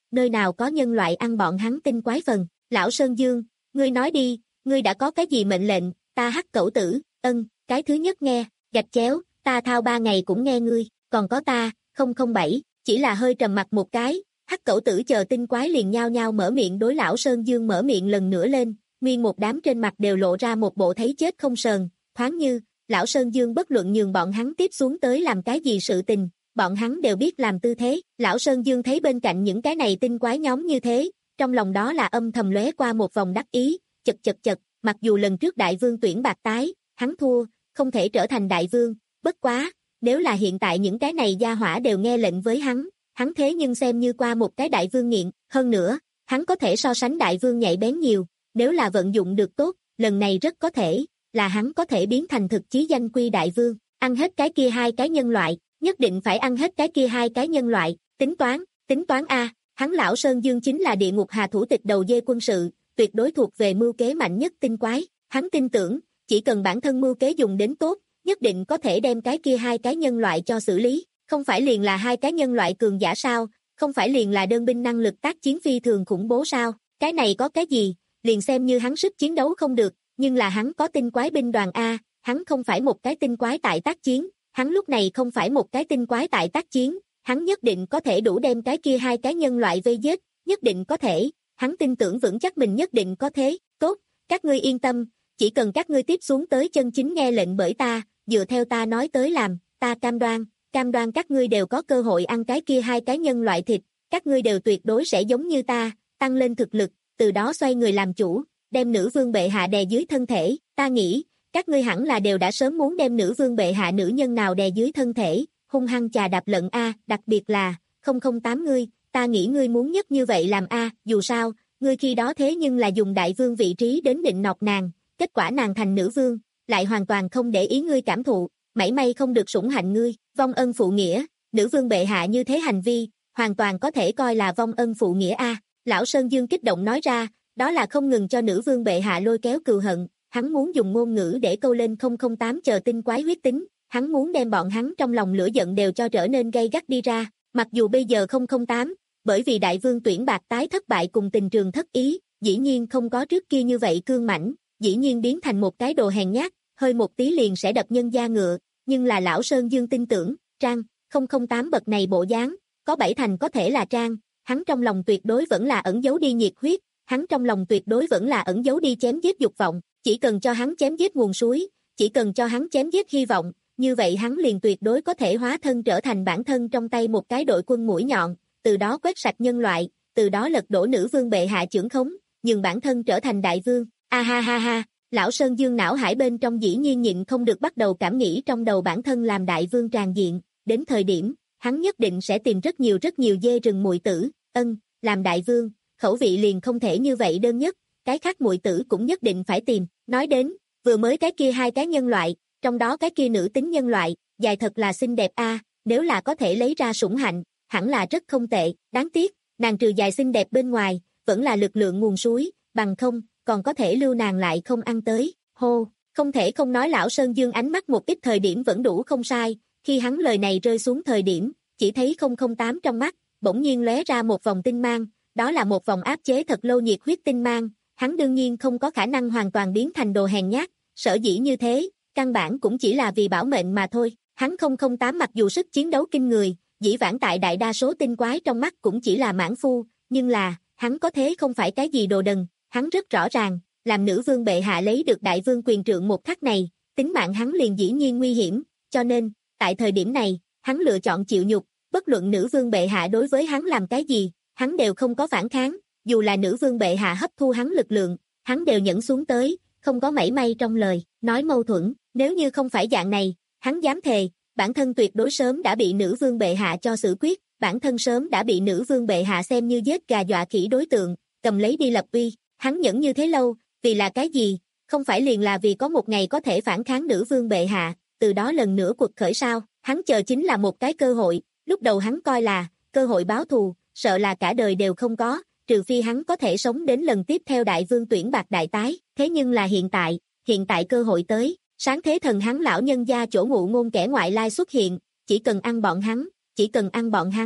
nơi nào có nhân loại ăn bọn hắn tinh quái phần. Lão Sơn Dương, ngươi nói đi, ngươi đã có cái gì mệnh lệnh, ta Hắc Cẩu Tử, ân, cái thứ nhất nghe, gạch chéo, ta thao ba ngày cũng nghe ngươi, còn có ta, không không bảy, chỉ là hơi trầm mặt một cái, Hắc Cẩu Tử chờ tinh quái liền nhao nhao mở miệng đối lão Sơn Dương mở miệng lần nữa lên, nguyên một đám trên mặt đều lộ ra một bộ thấy chết không sờn, thoáng như, lão Sơn Dương bất luận nhường bọn hắn tiếp xuống tới làm cái gì sự tình, bọn hắn đều biết làm tư thế, lão Sơn Dương thấy bên cạnh những cái này tinh quái nhóm như thế, trong lòng đó là âm thầm lóe qua một vòng đắc ý, chật chật chật, mặc dù lần trước đại vương tuyển bạc tái, hắn thua, không thể trở thành đại vương, bất quá, nếu là hiện tại những cái này gia hỏa đều nghe lệnh với hắn, hắn thế nhưng xem như qua một cái đại vương nghiện, hơn nữa, hắn có thể so sánh đại vương nhạy bén nhiều, nếu là vận dụng được tốt, lần này rất có thể, là hắn có thể biến thành thực chí danh quy đại vương, ăn hết cái kia hai cái nhân loại, nhất định phải ăn hết cái kia hai cái nhân loại, tính toán, tính toán A, hắn lão Sơn Dương chính là địa ngục hà thủ tịch đầu dê quân sự, tuyệt đối thuộc về mưu kế mạnh nhất tinh quái, hắn tin tưởng, chỉ cần bản thân mưu kế dùng đến tốt, nhất định có thể đem cái kia hai cái nhân loại cho xử lý, không phải liền là hai cái nhân loại cường giả sao, không phải liền là đơn binh năng lực tác chiến phi thường khủng bố sao, cái này có cái gì, liền xem như hắn sức chiến đấu không được, nhưng là hắn có tinh quái binh đoàn A, hắn không phải một cái tinh quái tại tác chiến, hắn lúc này không phải một cái tinh quái tại tác chiến, hắn nhất định có thể đủ đem cái kia hai cái nhân loại vây giết, nhất định có thể, hắn tin tưởng vững chắc mình nhất định có thế, tốt, các ngươi yên tâm, chỉ cần các ngươi tiếp xuống tới chân chính nghe lệnh bởi ta, dựa theo ta nói tới làm, ta cam đoan, cam đoan các ngươi đều có cơ hội ăn cái kia hai cái nhân loại thịt, các ngươi đều tuyệt đối sẽ giống như ta, tăng lên thực lực, từ đó xoay người làm chủ, đem nữ vương bệ hạ đè dưới thân thể, ta nghĩ, các ngươi hẳn là đều đã sớm muốn đem nữ vương bệ hạ nữ nhân nào đè dưới thân thể, hung hăng chà đạp lận A, đặc biệt là, không không tám ngươi, ta nghĩ ngươi muốn nhất như vậy làm A, dù sao, ngươi khi đó thế nhưng là dùng đại vương vị trí đến định nọt nàng, kết quả nàng thành nữ vương, lại hoàn toàn không để ý ngươi cảm thụ, mảy may không được sủng hạnh ngươi, vong ân phụ nghĩa, nữ vương bệ hạ như thế hành vi, hoàn toàn có thể coi là vong ân phụ nghĩa A, lão Sơn Dương kích động nói ra, đó là không ngừng cho nữ vương bệ hạ lôi kéo cừu hận, hắn muốn dùng ngôn ngữ để câu lên không không tám chờ tinh quái huyết tính, hắn muốn đem bọn hắn trong lòng lửa giận đều cho trở nên gay gắt đi ra, mặc dù bây giờ không không tám, bởi vì đại vương tuyển bạc tái thất bại cùng tình trường thất ý, dĩ nhiên không có trước kia như vậy cương mãnh, dĩ nhiên biến thành một cái đồ hèn nhát, hơi một tí liền sẽ đập nhân da ngựa, nhưng là lão Sơn Dương tin tưởng, Trang, không không tám bậc này bộ dáng, có bảy thành có thể là Trang, hắn trong lòng tuyệt đối vẫn là ẩn giấu đi nhiệt huyết, hắn trong lòng tuyệt đối vẫn là ẩn giấu đi chém giết dục vọng, chỉ cần cho hắn chém giết nguồn suối, chỉ cần cho hắn chém giết hy vọng, như vậy hắn liền tuyệt đối có thể hóa thân trở thành bản thân trong tay một cái đội quân mũi nhọn, từ đó quét sạch nhân loại, từ đó lật đổ nữ vương bệ hạ chưởng khống, nhường bản thân trở thành đại vương. A ha ha ha, lão Sơn Dương não hải bên trong dĩ nhiên nhịn không được bắt đầu cảm nghĩ trong đầu bản thân làm đại vương tràn diện, đến thời điểm, hắn nhất định sẽ tìm rất nhiều rất nhiều dê rừng muội tử, ân, làm đại vương, khẩu vị liền không thể như vậy đơn nhất, cái khác muội tử cũng nhất định phải tìm, nói đến, vừa mới cái kia hai cái nhân loại, trong đó cái kia nữ tính nhân loại, dài thật là xinh đẹp a, nếu là có thể lấy ra sủng hạnh, hẳn là rất không tệ, đáng tiếc, nàng trừ dài xinh đẹp bên ngoài, vẫn là lực lượng nguồn suối, bằng không, còn có thể lưu nàng lại không ăn tới, hô, không thể không nói lão Sơn Dương ánh mắt một ít thời điểm vẫn đủ không sai, khi hắn lời này rơi xuống thời điểm, chỉ thấy không không tám trong mắt, bỗng nhiên lóe ra một vòng tinh mang, đó là một vòng áp chế thật lâu nhiệt huyết tinh mang, hắn đương nhiên không có khả năng hoàn toàn biến thành đồ hèn nhát, sở dĩ như thế, căn bản cũng chỉ là vì bảo mệnh mà thôi, hắn không không tám mặc dù sức chiến đấu kinh người, dĩ vãng tại đại đa số tinh quái trong mắt cũng chỉ là mãn phu, nhưng là, hắn có thế không phải cái gì đồ đần, hắn rất rõ ràng, làm nữ vương bệ hạ lấy được đại vương quyền trượng một khắc này, tính mạng hắn liền dĩ nhiên nguy hiểm, cho nên, tại thời điểm này, hắn lựa chọn chịu nhục, bất luận nữ vương bệ hạ đối với hắn làm cái gì, hắn đều không có phản kháng, dù là nữ vương bệ hạ hấp thu hắn lực lượng, hắn đều nhẫn xuống tới, không có mảy may trong lời, nói mâu thuẫn, nếu như không phải dạng này, hắn dám thề, bản thân tuyệt đối sớm đã bị nữ vương bệ hạ cho xử quyết, bản thân sớm đã bị nữ vương bệ hạ xem như giết gà dọa khỉ đối tượng, cầm lấy đi lập uy, hắn nhẫn như thế lâu, vì là cái gì, không phải liền là vì có một ngày có thể phản kháng nữ vương bệ hạ, từ đó lần nữa cuộc khởi sao, hắn chờ chính là một cái cơ hội, lúc đầu hắn coi là, cơ hội báo thù, sợ là cả đời đều không có, trừ phi hắn có thể sống đến lần tiếp theo đại vương tuyển bạc đại tái, thế nhưng là hiện tại, hiện tại cơ hội tới, sáng thế thần hắn lão nhân gia chỗ ngụ ngôn kẻ ngoại lai xuất hiện, chỉ cần ăn bọn hắn, chỉ cần ăn bọn hắn,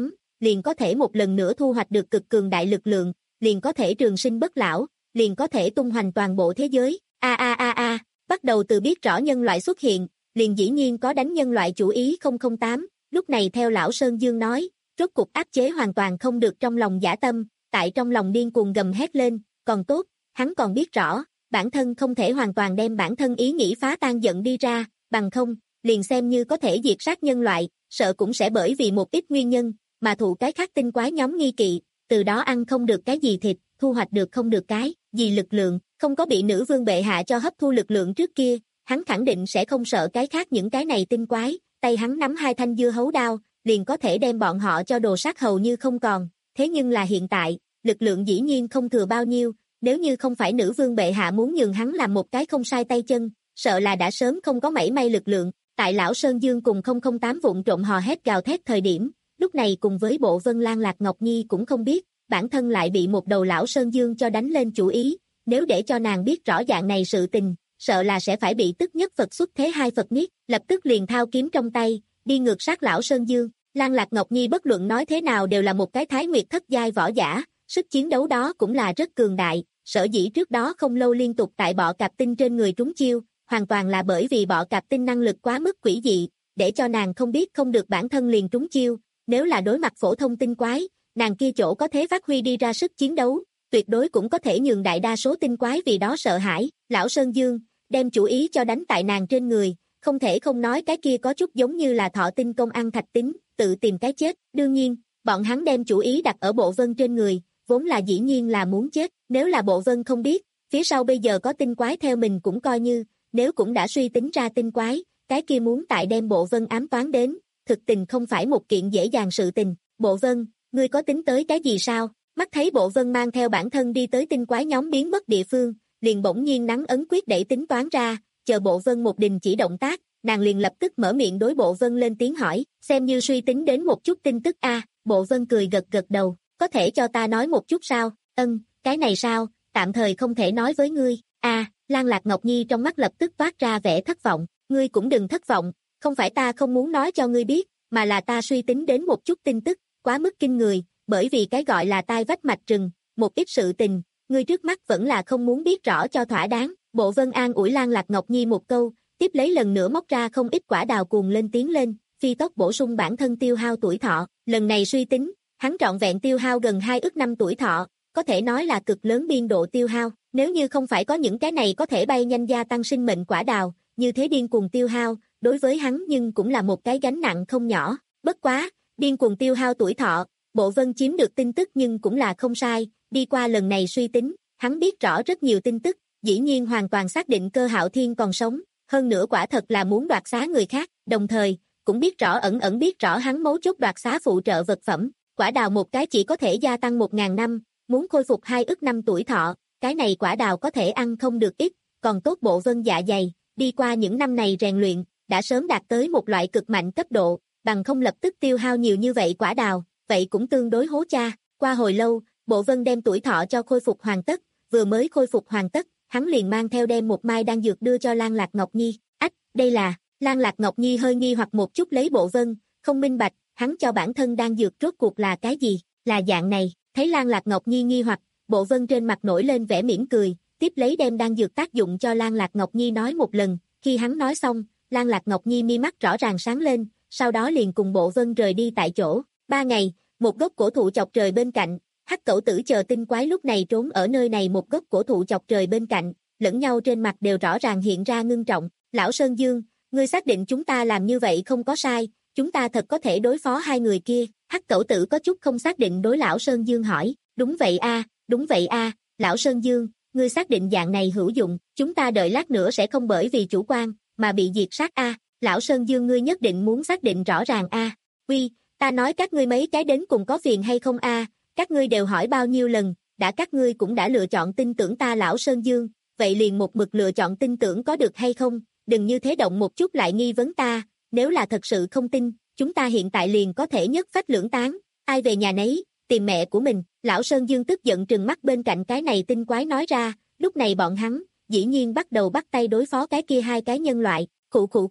liền có thể một lần nữa thu hoạch được cực cường đại lực lượng, liền có thể trường sinh bất lão, liền có thể tung hoành toàn bộ thế giới. A a a a, bắt đầu từ biết rõ nhân loại xuất hiện, liền dĩ nhiên có đánh nhân loại chủ ý không không tám, lúc này theo lão Sơn Dương nói, rốt cục áp chế hoàn toàn không được trong lòng dã tâm, tại trong lòng điên cuồng gầm hét lên, còn tốt, hắn còn biết rõ, bản thân không thể hoàn toàn đem bản thân ý nghĩ phá tan giận đi ra, bằng không, liền xem như có thể diệt sát nhân loại, sợ cũng sẽ bởi vì một ít nguyên nhân, mà thụ cái khác tinh quái nhóm nghi kỵ, từ đó ăn không được cái gì thịt, thu hoạch được không được cái gì lực lượng, không có bị nữ vương bệ hạ cho hấp thu lực lượng trước kia, hắn khẳng định sẽ không sợ cái khác những cái này tinh quái, tay hắn nắm hai thanh dưa hấu đao, liền có thể đem bọn họ cho đồ sát hầu như không còn, thế nhưng là hiện tại, lực lượng dĩ nhiên không thừa bao nhiêu, nếu như không phải nữ vương bệ hạ muốn nhường hắn làm một cái không sai tay chân, sợ là đã sớm không có mảy may lực lượng, tại lão Sơn Dương cùng không không tám vụn trộm hò hét gào thét thời điểm, lúc này cùng với bộ Vân Lan Lạc Ngọc Nhi cũng không biết, bản thân lại bị một đầu lão Sơn Dương cho đánh lên chủ ý, nếu để cho nàng biết rõ dạng này sự tình, sợ là sẽ phải bị tức nhất Phật xuất thế hai Phật niết, lập tức liền thao kiếm trong tay, đi ngược sát lão Sơn Dương. Lan Lạc Ngọc Nhi bất luận nói thế nào đều là một cái thái nguyệt thất giai võ giả, sức chiến đấu đó cũng là rất cường đại, sở dĩ trước đó không lâu liên tục tại bọ cạp tinh trên người trúng chiêu, hoàn toàn là bởi vì bọ cạp tinh năng lực quá mức quỷ dị, để cho nàng không biết không được bản thân liền trúng chiêu, nếu là đối mặt phổ thông tinh quái, nàng kia chỗ có thể phát huy đi ra sức chiến đấu, tuyệt đối cũng có thể nhường đại đa số tinh quái vì đó sợ hãi, lão Sơn Dương, đem chủ ý cho đánh tại nàng trên người, không thể không nói cái kia có chút giống như là thọ tinh công ăn thạch tính, tự tìm cái chết, đương nhiên, bọn hắn đem chủ ý đặt ở bộ Vân trên người, vốn là dĩ nhiên là muốn chết, nếu là bộ Vân không biết, phía sau bây giờ có tinh quái theo mình cũng coi như, nếu cũng đã suy tính ra tinh quái, cái kia muốn tại đem bộ Vân ám toán đến, thực tình không phải một kiện dễ dàng sự tình, bộ Vân, ngươi có tính tới cái gì sao, mắt thấy bộ Vân mang theo bản thân đi tới tinh quái nhóm biến mất địa phương, liền bỗng nhiên nắng ấn quyết đẩy tính toán ra, chờ bộ Vân một đình chỉ động tác, nàng liền lập tức mở miệng đối bộ Vân lên tiếng hỏi, xem như suy tính đến một chút tin tức a. Bộ Vân cười gật gật đầu, có thể cho ta nói một chút sao, ân, cái này sao, tạm thời không thể nói với ngươi, a. Lan Lạc Ngọc Nhi trong mắt lập tức toát ra vẻ thất vọng, ngươi cũng đừng thất vọng, không phải ta không muốn nói cho ngươi biết, mà là ta suy tính đến một chút tin tức, quá mức kinh người, bởi vì cái gọi là tai vách mạch rừng, một ít sự tình, ngươi trước mắt vẫn là không muốn biết rõ cho thỏa đáng. Bộ Vân an ủi Lan Lạc Ngọc Nhi một câu, tiếp lấy lần nữa móc ra không ít quả đào cuồng lên tiến lên, phi tốc bổ sung bản thân tiêu hao tuổi thọ, lần này suy tính, hắn trọn vẹn tiêu hao gần hai ức năm tuổi thọ, có thể nói là cực lớn biên độ tiêu hao, nếu như không phải có những cái này có thể bay nhanh gia tăng sinh mệnh quả đào, như thế điên cuồng tiêu hao, đối với hắn nhưng cũng là một cái gánh nặng không nhỏ, bất quá, điên cuồng tiêu hao tuổi thọ, Bộ Vân chiếm được tin tức nhưng cũng là không sai, đi qua lần này suy tính, hắn biết rõ rất nhiều tin tức, dĩ nhiên hoàn toàn xác định Cơ Hạo Thiên còn sống, hơn nữa quả thật là muốn đoạt xá người khác, đồng thời, cũng biết rõ ẩn ẩn biết rõ hắn mấu chốt đoạt xá phụ trợ vật phẩm, quả đào một cái chỉ có thể gia tăng một ngàn năm, muốn khôi phục hai ức năm tuổi thọ, cái này quả đào có thể ăn không được ít, còn tốt Bộ Vân dạ dày, đi qua những năm này rèn luyện, đã sớm đạt tới một loại cực mạnh cấp độ, bằng không lập tức tiêu hao nhiều như vậy quả đào, vậy cũng tương đối hố cha, qua hồi lâu, Bộ Vân đem tuổi thọ cho khôi phục hoàn tất, vừa mới khôi phục hoàn tất, hắn liền mang theo đem một mai đan dược đưa cho Lan Lạc Ngọc Nhi, ách, đây là, Lan Lạc Ngọc Nhi hơi nghi hoặc một chút lấy Bộ Vân, không minh bạch, hắn cho bản thân đan dược rốt cuộc là cái gì, là dạng này, thấy Lan Lạc Ngọc Nhi nghi hoặc, Bộ Vân trên mặt nổi lên vẻ mỉm cười, tiếp lấy đem đan dược tác dụng cho Lan Lạc Ngọc Nhi nói một lần, khi hắn nói xong, Lan Lạc Ngọc Nhi mi mắt rõ ràng sáng lên, sau đó liền cùng Bộ Vân rời đi tại chỗ, ba ngày, một gốc cổ thụ chọc trời bên cạnh, Hắc Cẩu Tử chờ tinh quái lúc này trốn ở nơi này một gốc cổ thụ chọc trời bên cạnh, lẫn nhau trên mặt đều rõ ràng hiện ra ngưng trọng, lão Sơn Dương, ngươi xác định chúng ta làm như vậy không có sai, chúng ta thật có thể đối phó hai người kia, Hắc Cẩu Tử có chút không xác định đối lão Sơn Dương hỏi, đúng vậy a, đúng vậy a, lão Sơn Dương, ngươi xác định dạng này hữu dụng, chúng ta đợi lát nữa sẽ không bởi vì chủ quan, mà bị diệt sát a, lão Sơn Dương ngươi nhất định muốn xác định rõ ràng a, uy, ta nói các ngươi mấy cái đến cùng có phiền hay không a, các ngươi đều hỏi bao nhiêu lần, đã các ngươi cũng đã lựa chọn tin tưởng ta lão Sơn Dương, vậy liền một mực lựa chọn tin tưởng có được hay không, đừng như thế động một chút lại nghi vấn ta, nếu là thật sự không tin, chúng ta hiện tại liền có thể nhất phách lưỡng tán, ai về nhà nấy, tìm mẹ của mình, lão Sơn Dương tức giận trừng mắt bên cạnh cái này tinh quái nói ra, lúc này bọn hắn, dĩ nhiên bắt đầu bắt tay đối phó cái kia hai cái nhân loại, khụ khụ khụ,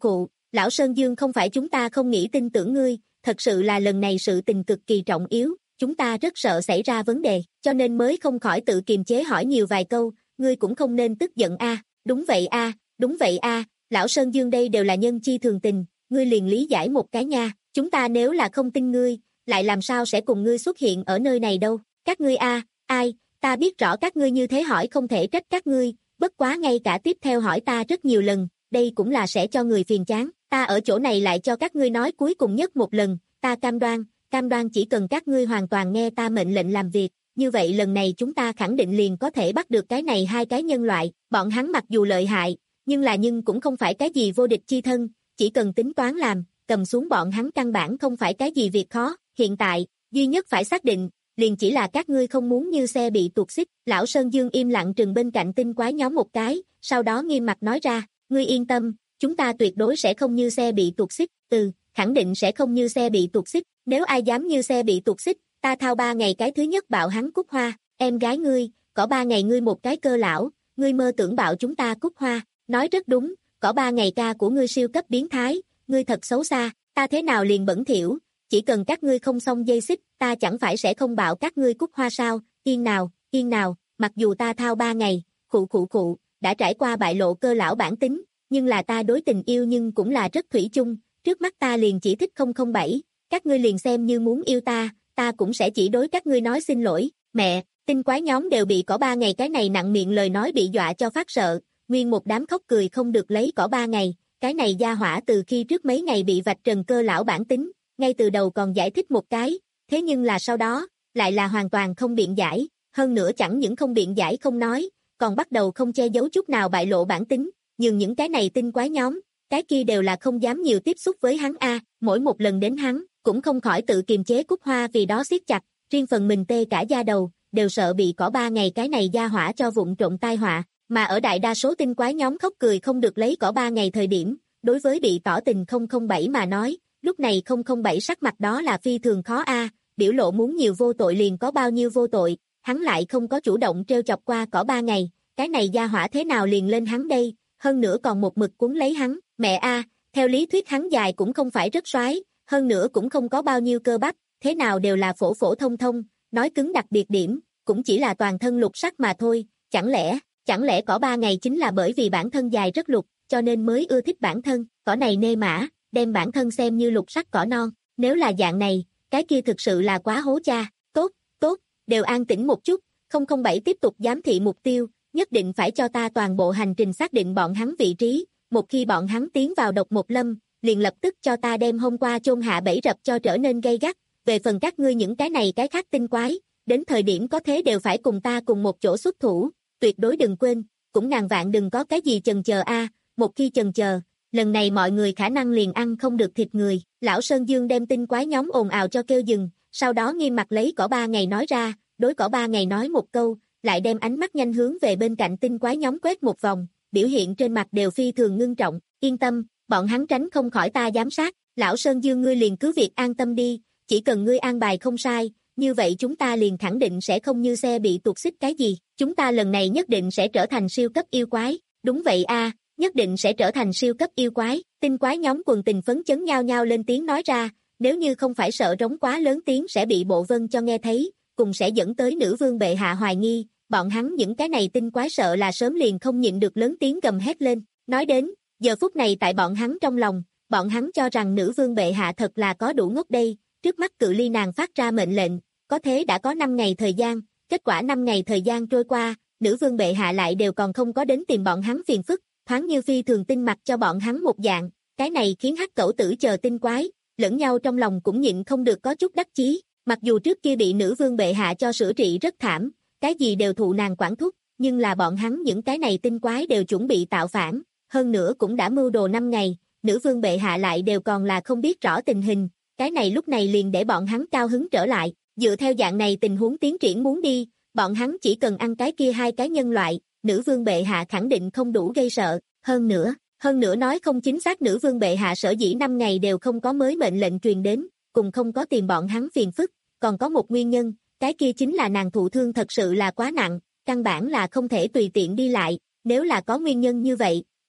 Lão Sơn Dương, không phải chúng ta không nghĩ tin tưởng ngươi, thật sự là lần này sự tình cực kỳ trọng yếu, chúng ta rất sợ xảy ra vấn đề, cho nên mới không khỏi tự kiềm chế hỏi nhiều vài câu, ngươi cũng không nên tức giận a. Đúng vậy a, đúng vậy a, Lão Sơn Dương, đây đều là nhân chi thường tình, ngươi liền lý giải một cái nha, chúng ta nếu là không tin ngươi, lại làm sao sẽ cùng ngươi xuất hiện ở nơi này đâu, các ngươi a, ai, ta biết rõ các ngươi như thế hỏi không thể trách các ngươi, bất quá ngay cả tiếp theo hỏi ta rất nhiều lần, đây cũng là sẽ cho người phiền chán, ta ở chỗ này lại cho các ngươi nói cuối cùng nhất một lần, ta cam đoan, cam đoan chỉ cần các ngươi hoàn toàn nghe ta mệnh lệnh làm việc, như vậy lần này chúng ta khẳng định liền có thể bắt được cái này hai cái nhân loại, bọn hắn mặc dù lợi hại, nhưng là nhưng cũng không phải cái gì vô địch chi thân, chỉ cần tính toán làm, cầm xuống bọn hắn căn bản không phải cái gì việc khó, hiện tại, duy nhất phải xác định, liền chỉ là các ngươi không muốn như xe bị tuột xích. Lão Sơn Dương im lặng trừng bên cạnh tinh quái nhóm một cái, sau đó nghiêm mặt nói ra, ngươi yên tâm, chúng ta tuyệt đối sẽ không như xe bị tuột xích, ừ, khẳng định sẽ không như xe bị tuột xích, nếu ai dám như xe bị tuột xích, ta thao ba ngày cái thứ nhất bạo hắn cúc hoa, em gái ngươi, có ba ngày ngươi một cái cơ lão, ngươi mơ tưởng bạo chúng ta cúc hoa, nói rất đúng, có ba ngày ca của ngươi siêu cấp biến thái, ngươi thật xấu xa, ta thế nào liền bẩn thỉu, chỉ cần các ngươi không xong dây xích, ta chẳng phải sẽ không bạo các ngươi cúc hoa sao, yên nào, yên nào, mặc dù ta thao ba ngày, khụ khụ khụ, đã trải qua bại lộ cơ lão bản tính, nhưng là ta đối tình yêu nhưng cũng là rất thủy chung, trước mắt ta liền chỉ thích không không bảy, các ngươi liền xem như muốn yêu ta, ta cũng sẽ chỉ đối các ngươi nói xin lỗi, mẹ, tinh quái nhóm đều bị cỏ ba ngày cái này nặng miệng lời nói bị dọa cho phát sợ, nguyên một đám khóc cười không được lấy cỏ ba ngày, cái này gia hỏa từ khi trước mấy ngày bị vạch trần cơ lão bản tính, ngay từ đầu còn giải thích một cái, thế nhưng là sau đó, lại là hoàn toàn không biện giải, hơn nữa chẳng những không biện giải không nói, còn bắt đầu không che giấu chút nào bại lộ bản tính, nhưng những cái này tinh quái nhóm, cái kia đều là không dám nhiều tiếp xúc với hắn a, mỗi một lần đến hắn, cũng không khỏi tự kiềm chế cúc hoa vì đó siết chặt, riêng phần mình tê cả da đầu, đều sợ bị cỏ ba ngày cái này gia hỏa cho vụng trộm tai họa, mà ở đại đa số tinh quái nhóm khóc cười không được lấy cỏ ba ngày thời điểm, đối với bị tỏ tình không không bảy mà nói, lúc này không không bảy sắc mặt đó là phi thường khó a, biểu lộ muốn nhiều vô tội liền có bao nhiêu vô tội, hắn lại không có chủ động trêu chọc qua cỏ ba ngày, cái này gia hỏa thế nào liền lên hắn đây, hơn nữa còn một mực cuốn lấy hắn, mẹ a, theo lý thuyết hắn dài cũng không phải rất soái, hơn nữa cũng không có bao nhiêu cơ bắp, thế nào đều là phổ phổ thông thông, nói cứng đặc biệt điểm, cũng chỉ là toàn thân lục sắc mà thôi, chẳng lẽ, chẳng lẽ cỏ ba ngày chính là bởi vì bản thân dài rất lục, cho nên mới ưa thích bản thân, cỏ này nê mã, đem bản thân xem như lục sắc cỏ non, nếu là dạng này, cái kia thực sự là quá hố cha, tốt, tốt, đều an tĩnh một chút, không không bảy tiếp tục giám thị mục tiêu, nhất định phải cho ta toàn bộ hành trình xác định bọn hắn vị trí, một khi bọn hắn tiến vào độc một lâm, liền lập tức cho ta đem hôm qua chôn hạ bẫy rập cho trở nên gay gắt, về phần các ngươi những cái này cái khác tinh quái, đến thời điểm có thế đều phải cùng ta cùng một chỗ xuất thủ, tuyệt đối đừng quên, cũng ngàn vạn đừng có cái gì chần chờ a, một khi chần chờ, lần này mọi người khả năng liền ăn không được thịt người, lão Sơn Dương đem tinh quái nhóm ồn ào cho kêu dừng, sau đó nghiêm mặt lấy cỏ ba ngày nói ra, đối cỏ ba ngày nói một câu, lại đem ánh mắt nhanh hướng về bên cạnh tinh quái nhóm quét một vòng, biểu hiện trên mặt đều phi thường ngưng trọng, yên tâm, bọn hắn tránh không khỏi ta giám sát, lão Sơn Dương ngươi liền cứ việc an tâm đi, chỉ cần ngươi an bài không sai, như vậy chúng ta liền khẳng định sẽ không như xe bị tuột xích cái gì, chúng ta lần này nhất định sẽ trở thành siêu cấp yêu quái, đúng vậy a, nhất định sẽ trở thành siêu cấp yêu quái, tinh quái nhóm quần tình phấn chấn nhao nhao lên tiếng nói ra, nếu như không phải sợ rống quá lớn tiếng sẽ bị bộ vân cho nghe thấy, cùng sẽ dẫn tới nữ vương bệ hạ hoài nghi, bọn hắn những cái này tinh quái sợ là sớm liền không nhịn được lớn tiếng gầm hét lên, nói đến, giờ phút này tại bọn hắn trong lòng, bọn hắn cho rằng nữ vương bệ hạ thật là có đủ ngốc đây, trước mắt cự ly nàng phát ra mệnh lệnh, có thế đã có năm ngày thời gian, kết quả năm ngày thời gian trôi qua, nữ vương bệ hạ lại đều còn không có đến tìm bọn hắn phiền phức, thoáng như phi thường tinh mặt cho bọn hắn một dạng, cái này khiến hắc cẩu tử chờ tinh quái, lẫn nhau trong lòng cũng nhịn không được có chút đắc chí, mặc dù trước kia bị nữ vương bệ hạ cho sửa trị rất thảm, cái gì đều thụ nàng quản thúc, nhưng là bọn hắn những cái này tinh quái đều chuẩn bị tạo phản, hơn nữa cũng đã mưu đồ năm ngày, nữ vương bệ hạ lại đều còn là không biết rõ tình hình, cái này lúc này liền để bọn hắn cao hứng trở lại, dựa theo dạng này tình huống tiến triển muốn đi, bọn hắn chỉ cần ăn cái kia hai cái nhân loại, nữ vương bệ hạ khẳng định không đủ gây sợ, hơn nữa, hơn nữa nói không chính xác nữ vương bệ hạ sở dĩ năm ngày đều không có mới mệnh lệnh truyền đến, cùng không có tìm bọn hắn phiền phức, còn có một nguyên nhân, cái kia chính là nàng thụ thương thật sự là quá nặng, căn bản là không thể tùy tiện đi lại, nếu là có nguyên nhân như vậy,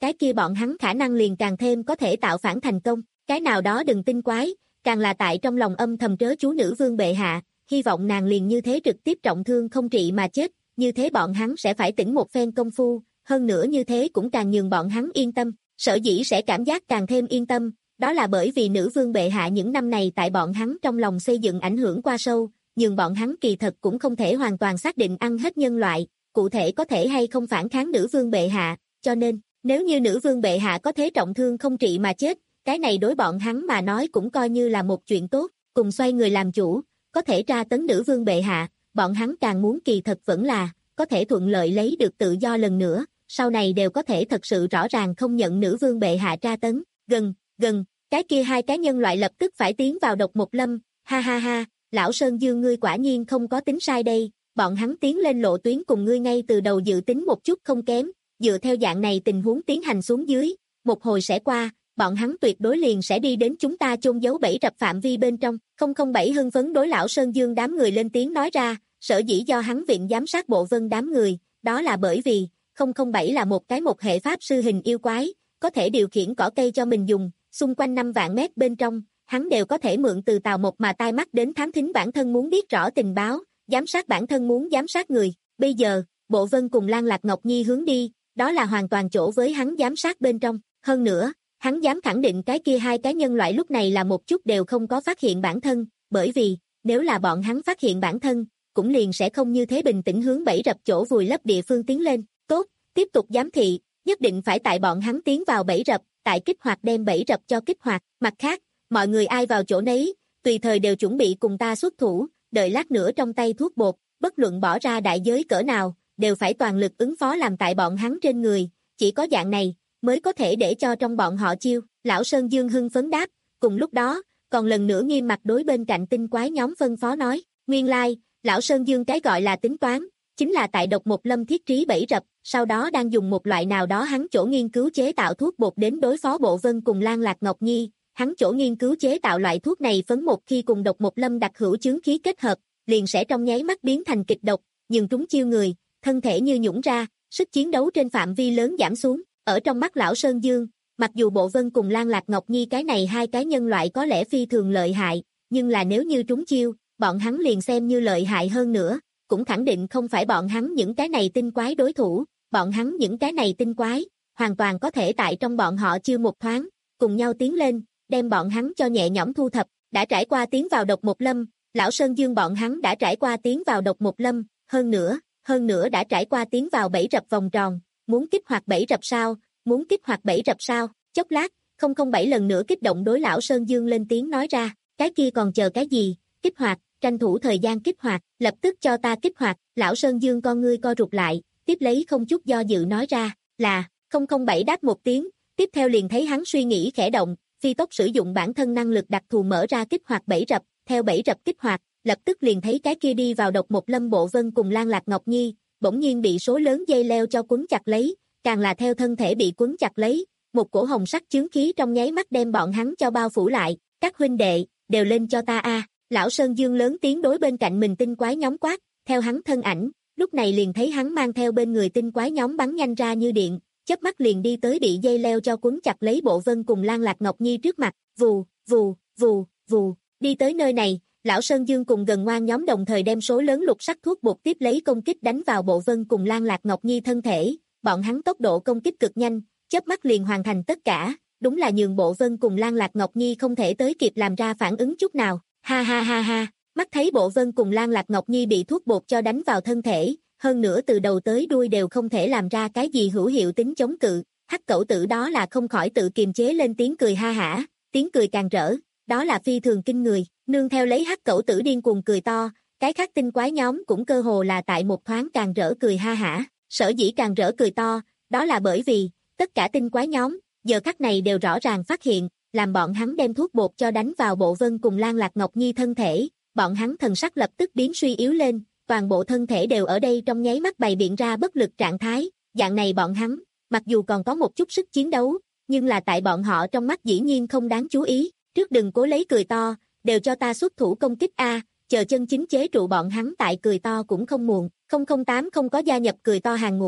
cái kia bọn hắn khả năng liền càng thêm có thể tạo phản thành công. Cái nào đó đừng tinh quái, càng là tại trong lòng âm thầm trớ chú nữ vương bệ hạ, hy vọng nàng liền như thế trực tiếp trọng thương không trị mà chết, như thế bọn hắn sẽ phải tỉnh một phen công phu, hơn nữa như thế cũng càng nhường bọn hắn yên tâm, sở dĩ sẽ cảm giác càng thêm yên tâm, đó là bởi vì nữ vương bệ hạ những năm này tại bọn hắn trong lòng xây dựng ảnh hưởng qua sâu, nhưng bọn hắn kỳ thật cũng không thể hoàn toàn xác định ăn hết nhân loại, cụ thể có thể hay không phản kháng nữ vương bệ hạ, cho nên, nếu như nữ vương bệ hạ có thế trọng thương không trị mà chết, cái này đối bọn hắn mà nói cũng coi như là một chuyện tốt, cùng xoay người làm chủ, có thể tra tấn nữ vương bệ hạ, bọn hắn càng muốn kỳ thật vẫn là, có thể thuận lợi lấy được tự do lần nữa, sau này đều có thể thật sự rõ ràng không nhận nữ vương bệ hạ tra tấn, gần, gần, cái kia hai cái nhân loại lập tức phải tiến vào độc một lâm, ha ha ha, lão Sơn Dương ngươi quả nhiên không có tính sai đây, bọn hắn tiến lên lộ tuyến cùng ngươi ngay từ đầu dự tính một chút không kém, dựa theo dạng này tình huống tiến hành xuống dưới, một hồi sẽ qua, bọn hắn tuyệt đối liền sẽ đi đến chúng ta chôn giấu bẫy rập phạm vi bên trong, không không bảy hưng phấn đối lão Sơn Dương đám người lên tiếng nói ra, sở dĩ do hắn viện giám sát bộ vân đám người, đó là bởi vì, không không bảy là một cái một hệ pháp sư hình yêu quái, có thể điều khiển cỏ cây cho mình dùng, xung quanh năm vạn mét bên trong, hắn đều có thể mượn từ tào một mà tai mắt đến thám thính bản thân muốn biết rõ tình báo, giám sát bản thân muốn giám sát người, bây giờ, bộ vân cùng Lan Lạc Ngọc Nhi hướng đi, đó là hoàn toàn chỗ với hắn giám sát bên trong, hơn nữa, hắn dám khẳng định cái kia hai cái nhân loại lúc này là một chút đều không có phát hiện bản thân, bởi vì, nếu là bọn hắn phát hiện bản thân, cũng liền sẽ không như thế bình tĩnh hướng bẫy rập chỗ vùi lấp địa phương tiến lên, tốt, tiếp tục giám thị, nhất định phải tại bọn hắn tiến vào bẫy rập, tại kích hoạt đem bẫy rập cho kích hoạt, mặt khác, mọi người ai vào chỗ nấy, tùy thời đều chuẩn bị cùng ta xuất thủ, đợi lát nữa trong tay thuốc bột, bất luận bỏ ra đại giới cỡ nào, đều phải toàn lực ứng phó làm tại bọn hắn trên người, chỉ có dạng này, mới có thể để cho trong bọn họ chiêu, lão Sơn Dương hưng phấn đáp, cùng lúc đó, còn lần nữa nghiêm mặt đối bên cạnh tinh quái nhóm phân phó nói, nguyên lai, like, lão Sơn Dương cái gọi là tính toán, chính là tại độc một lâm thiết trí bẫy rập, sau đó đang dùng một loại nào đó hắn chỗ nghiên cứu chế tạo thuốc bột đến đối phó bộ vân cùng Lan Lạc Ngọc Nhi, hắn chỗ nghiên cứu chế tạo loại thuốc này phấn một khi cùng độc một lâm đặc hữu chứng khí kết hợp, liền sẽ trong nháy mắt biến thành kịch độc, nhưng trúng chiêu người, thân thể như nhũn ra, sức chiến đấu trên phạm vi lớn giảm xuống, ở trong mắt lão Sơn Dương, mặc dù bộ vân cùng Lan Lạc Ngọc Nhi cái này hai cái nhân loại có lẽ phi thường lợi hại, nhưng là nếu như trúng chiêu, bọn hắn liền xem như lợi hại hơn nữa, cũng khẳng định không phải bọn hắn những cái này tinh quái đối thủ, bọn hắn những cái này tinh quái, hoàn toàn có thể tại trong bọn họ chiêu một thoáng, cùng nhau tiến lên, đem bọn hắn cho nhẹ nhõm thu thập, đã trải qua tiến vào độc một lâm, lão Sơn Dương bọn hắn đã trải qua tiến vào độc một lâm, hơn nữa, hơn nữa đã trải qua tiến vào bẫy rập vòng tròn, muốn kích hoạt bẫy rập sao, muốn kích hoạt bẫy rập sao, chốc lát, không không bảy lần nữa kích động đối lão Sơn Dương lên tiếng nói ra, cái kia còn chờ cái gì, kích hoạt, tranh thủ thời gian kích hoạt, lập tức cho ta kích hoạt, lão Sơn Dương con ngươi co rụt lại, tiếp lấy không chút do dự nói ra, là, không không bảy đáp một tiếng, tiếp theo liền thấy hắn suy nghĩ khẽ động, phi tốc sử dụng bản thân năng lực đặc thù mở ra kích hoạt bẫy rập, theo bẫy rập kích hoạt, lập tức liền thấy cái kia đi vào độc một lâm bộ vân cùng Lan Lạc Ngọc Nhi, bỗng nhiên bị số lớn dây leo cho quấn chặt lấy, càng là theo thân thể bị quấn chặt lấy, một cổ hồng sắc chướng khí trong nháy mắt đem bọn hắn cho bao phủ lại, các huynh đệ, đều lên cho ta a. Lão Sơn Dương lớn tiếng đối bên cạnh mình tinh quái nhóm quát, theo hắn thân ảnh, lúc này liền thấy hắn mang theo bên người tinh quái nhóm bắn nhanh ra như điện, chớp mắt liền đi tới bị dây leo cho quấn chặt lấy bộ vân cùng Lan Lạc Ngọc Nhi trước mặt, vù, vù, vù, vù, đi tới nơi này, lão Sơn Dương cùng gần ngoan nhóm đồng thời đem số lớn lục sắc thuốc bột tiếp lấy công kích đánh vào bộ vân cùng Lan Lạc Ngọc Nhi thân thể, bọn hắn tốc độ công kích cực nhanh, chớp mắt liền hoàn thành tất cả, đúng là nhường bộ vân cùng Lan Lạc Ngọc Nhi không thể tới kịp làm ra phản ứng chút nào, ha ha ha ha, mắt thấy bộ vân cùng Lan Lạc Ngọc Nhi bị thuốc bột cho đánh vào thân thể, hơn nữa từ đầu tới đuôi đều không thể làm ra cái gì hữu hiệu tính chống cự, hắc cẩu tử đó là không khỏi tự kiềm chế lên tiếng cười ha hả, tiếng cười càng rỡ, đó là phi thường kinh người, nương theo lấy hắc cẩu tử điên cuồng cười to, cái khác tinh quái nhóm cũng cơ hồ là tại một thoáng càng rỡ cười ha hả, sở dĩ càng rỡ cười to, đó là bởi vì, tất cả tinh quái nhóm, giờ khắc này đều rõ ràng phát hiện, làm bọn hắn đem thuốc bột cho đánh vào bộ vân cùng Lan Lạc Ngọc Nhi thân thể, bọn hắn thần sắc lập tức biến suy yếu lên, toàn bộ thân thể đều ở đây trong nháy mắt bày biện ra bất lực trạng thái, dạng này bọn hắn, mặc dù còn có một chút sức chiến đấu, nhưng là tại bọn họ trong mắt dĩ nhiên không đáng chú ý, trước đừng cố lấy cười to, đều cho ta xuất thủ công kích a, chờ chân chính chế trụ bọn hắn tại cười to cũng không muộn, không không tám không có gia nhập cười to hàng ngũ,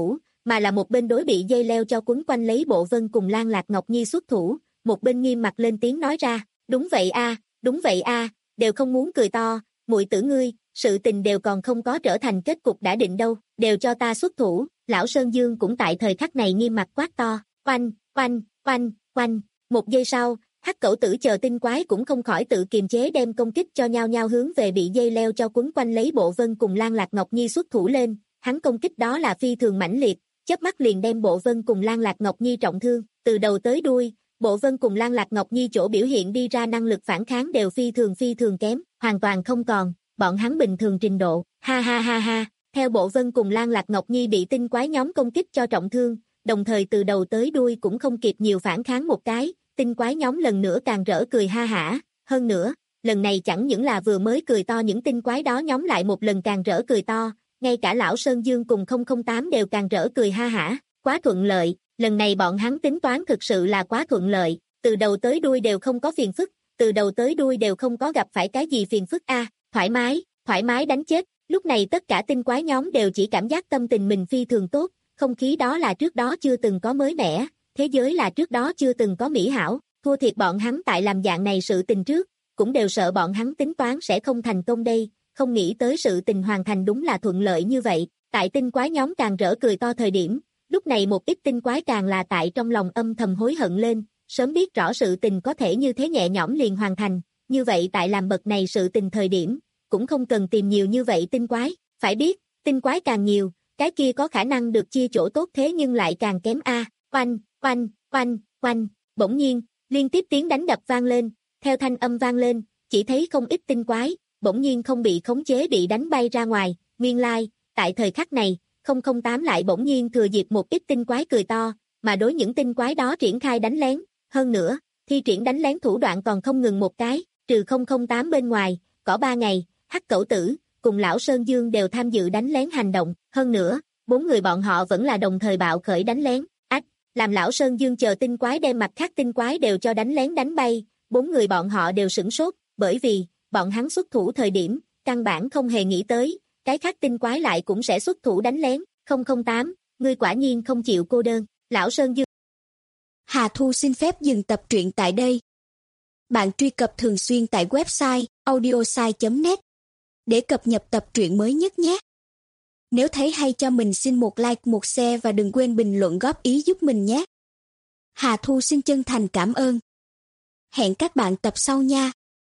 mà là một bên đối bị dây leo cho quấn quanh lấy Bộ Vân cùng Lan Lạc Ngọc Nhi xuất thủ, một bên nghiêm mặt lên tiếng nói ra, đúng vậy a, đúng vậy a, đều không muốn cười to, muội tử ngươi, sự tình đều còn không có trở thành kết cục đã định đâu, đều cho ta xuất thủ. Lão Sơn Dương cũng tại thời khắc này nghiêm mặt quát to, oanh, oanh, oanh, oanh. Một giây sau, Hắc Cẩu Tử chờ tinh quái cũng không khỏi tự kiềm chế đem công kích cho nhau nhau hướng về bị dây leo cho quấn quanh lấy Bộ Vân cùng Lan Lạc Ngọc Nhi xuất thủ lên, hắn công kích đó là phi thường mãnh liệt, chớp mắt liền đem Bộ Vân cùng Lan Lạc Ngọc Nhi trọng thương, từ đầu tới đuôi, Bộ Vân cùng Lan Lạc Ngọc Nhi chỗ biểu hiện đi ra năng lực phản kháng đều phi thường phi thường kém, hoàn toàn không còn, bọn hắn bình thường trình độ, ha ha ha ha. Theo Bộ Vân cùng Lan Lạc Ngọc Nhi bị tinh quái nhóm công kích cho trọng thương, đồng thời từ đầu tới đuôi cũng không kịp nhiều phản kháng một cái, tinh quái nhóm lần nữa càng rỡ cười ha hả, hơn nữa, lần này chẳng những là vừa mới cười to những tinh quái đó nhóm lại một lần càng rỡ cười to, ngay cả lão Sơn Dương cùng không không tám đều càng rỡ cười ha hả, quá thuận lợi, lần này bọn hắn tính toán thực sự là quá thuận lợi, từ đầu tới đuôi đều không có phiền phức, từ đầu tới đuôi đều không có gặp phải cái gì phiền phức a, thoải mái, thoải mái đánh chết. Lúc này tất cả tinh quái nhóm đều chỉ cảm giác tâm tình mình phi thường tốt, không khí đó là trước đó chưa từng có mới mẻ, thế giới là trước đó chưa từng có mỹ hảo, thua thiệt bọn hắn tại làm dạng này sự tình trước, cũng đều sợ bọn hắn tính toán sẽ không thành công đây, không nghĩ tới sự tình hoàn thành đúng là thuận lợi như vậy, tại tinh quái nhóm càng rỡ cười to thời điểm, lúc này một ít tinh quái càng là tại trong lòng âm thầm hối hận lên, sớm biết rõ sự tình có thể như thế nhẹ nhõm liền hoàn thành, như vậy tại làm bậc này sự tình thời điểm, cũng không cần tìm nhiều như vậy tinh quái, phải biết, tinh quái càng nhiều, cái kia có khả năng được chia chỗ tốt thế nhưng lại càng kém a. Oanh, oanh, oanh, oanh, bỗng nhiên, liên tiếp tiếng đánh đập vang lên, theo thanh âm vang lên, chỉ thấy không ít tinh quái, bỗng nhiên không bị khống chế bị đánh bay ra ngoài, nguyên lai, like, tại thời khắc này, không không tám lại bỗng nhiên thừa dịp một ít tinh quái cười to, mà đối những tinh quái đó triển khai đánh lén, hơn nữa, thi triển đánh lén thủ đoạn còn không ngừng một cái, trừ không không tám bên ngoài, có ba ngày, Hắc Cẩu Tử, cùng lão Sơn Dương đều tham dự đánh lén hành động, hơn nữa, bốn người bọn họ vẫn là đồng thời bạo khởi đánh lén, ách, làm lão Sơn Dương chờ tinh quái đem mặt khác tinh quái đều cho đánh lén đánh bay, bốn người bọn họ đều sửng sốt, bởi vì, bọn hắn xuất thủ thời điểm, căn bản không hề nghĩ tới, cái khác tinh quái lại cũng sẽ xuất thủ đánh lén, không không tám, ngươi quả nhiên không chịu cô đơn, lão Sơn Dương. Hà Thu xin phép dừng tập truyện tại đây. Bạn truy cập thường xuyên tại website audiosai chấm net để cập nhật tập truyện mới nhất nhé. Nếu thấy hay cho mình xin một like, một share và đừng quên bình luận góp ý giúp mình nhé. Hà Thu xin chân thành cảm ơn. Hẹn các bạn tập sau nha.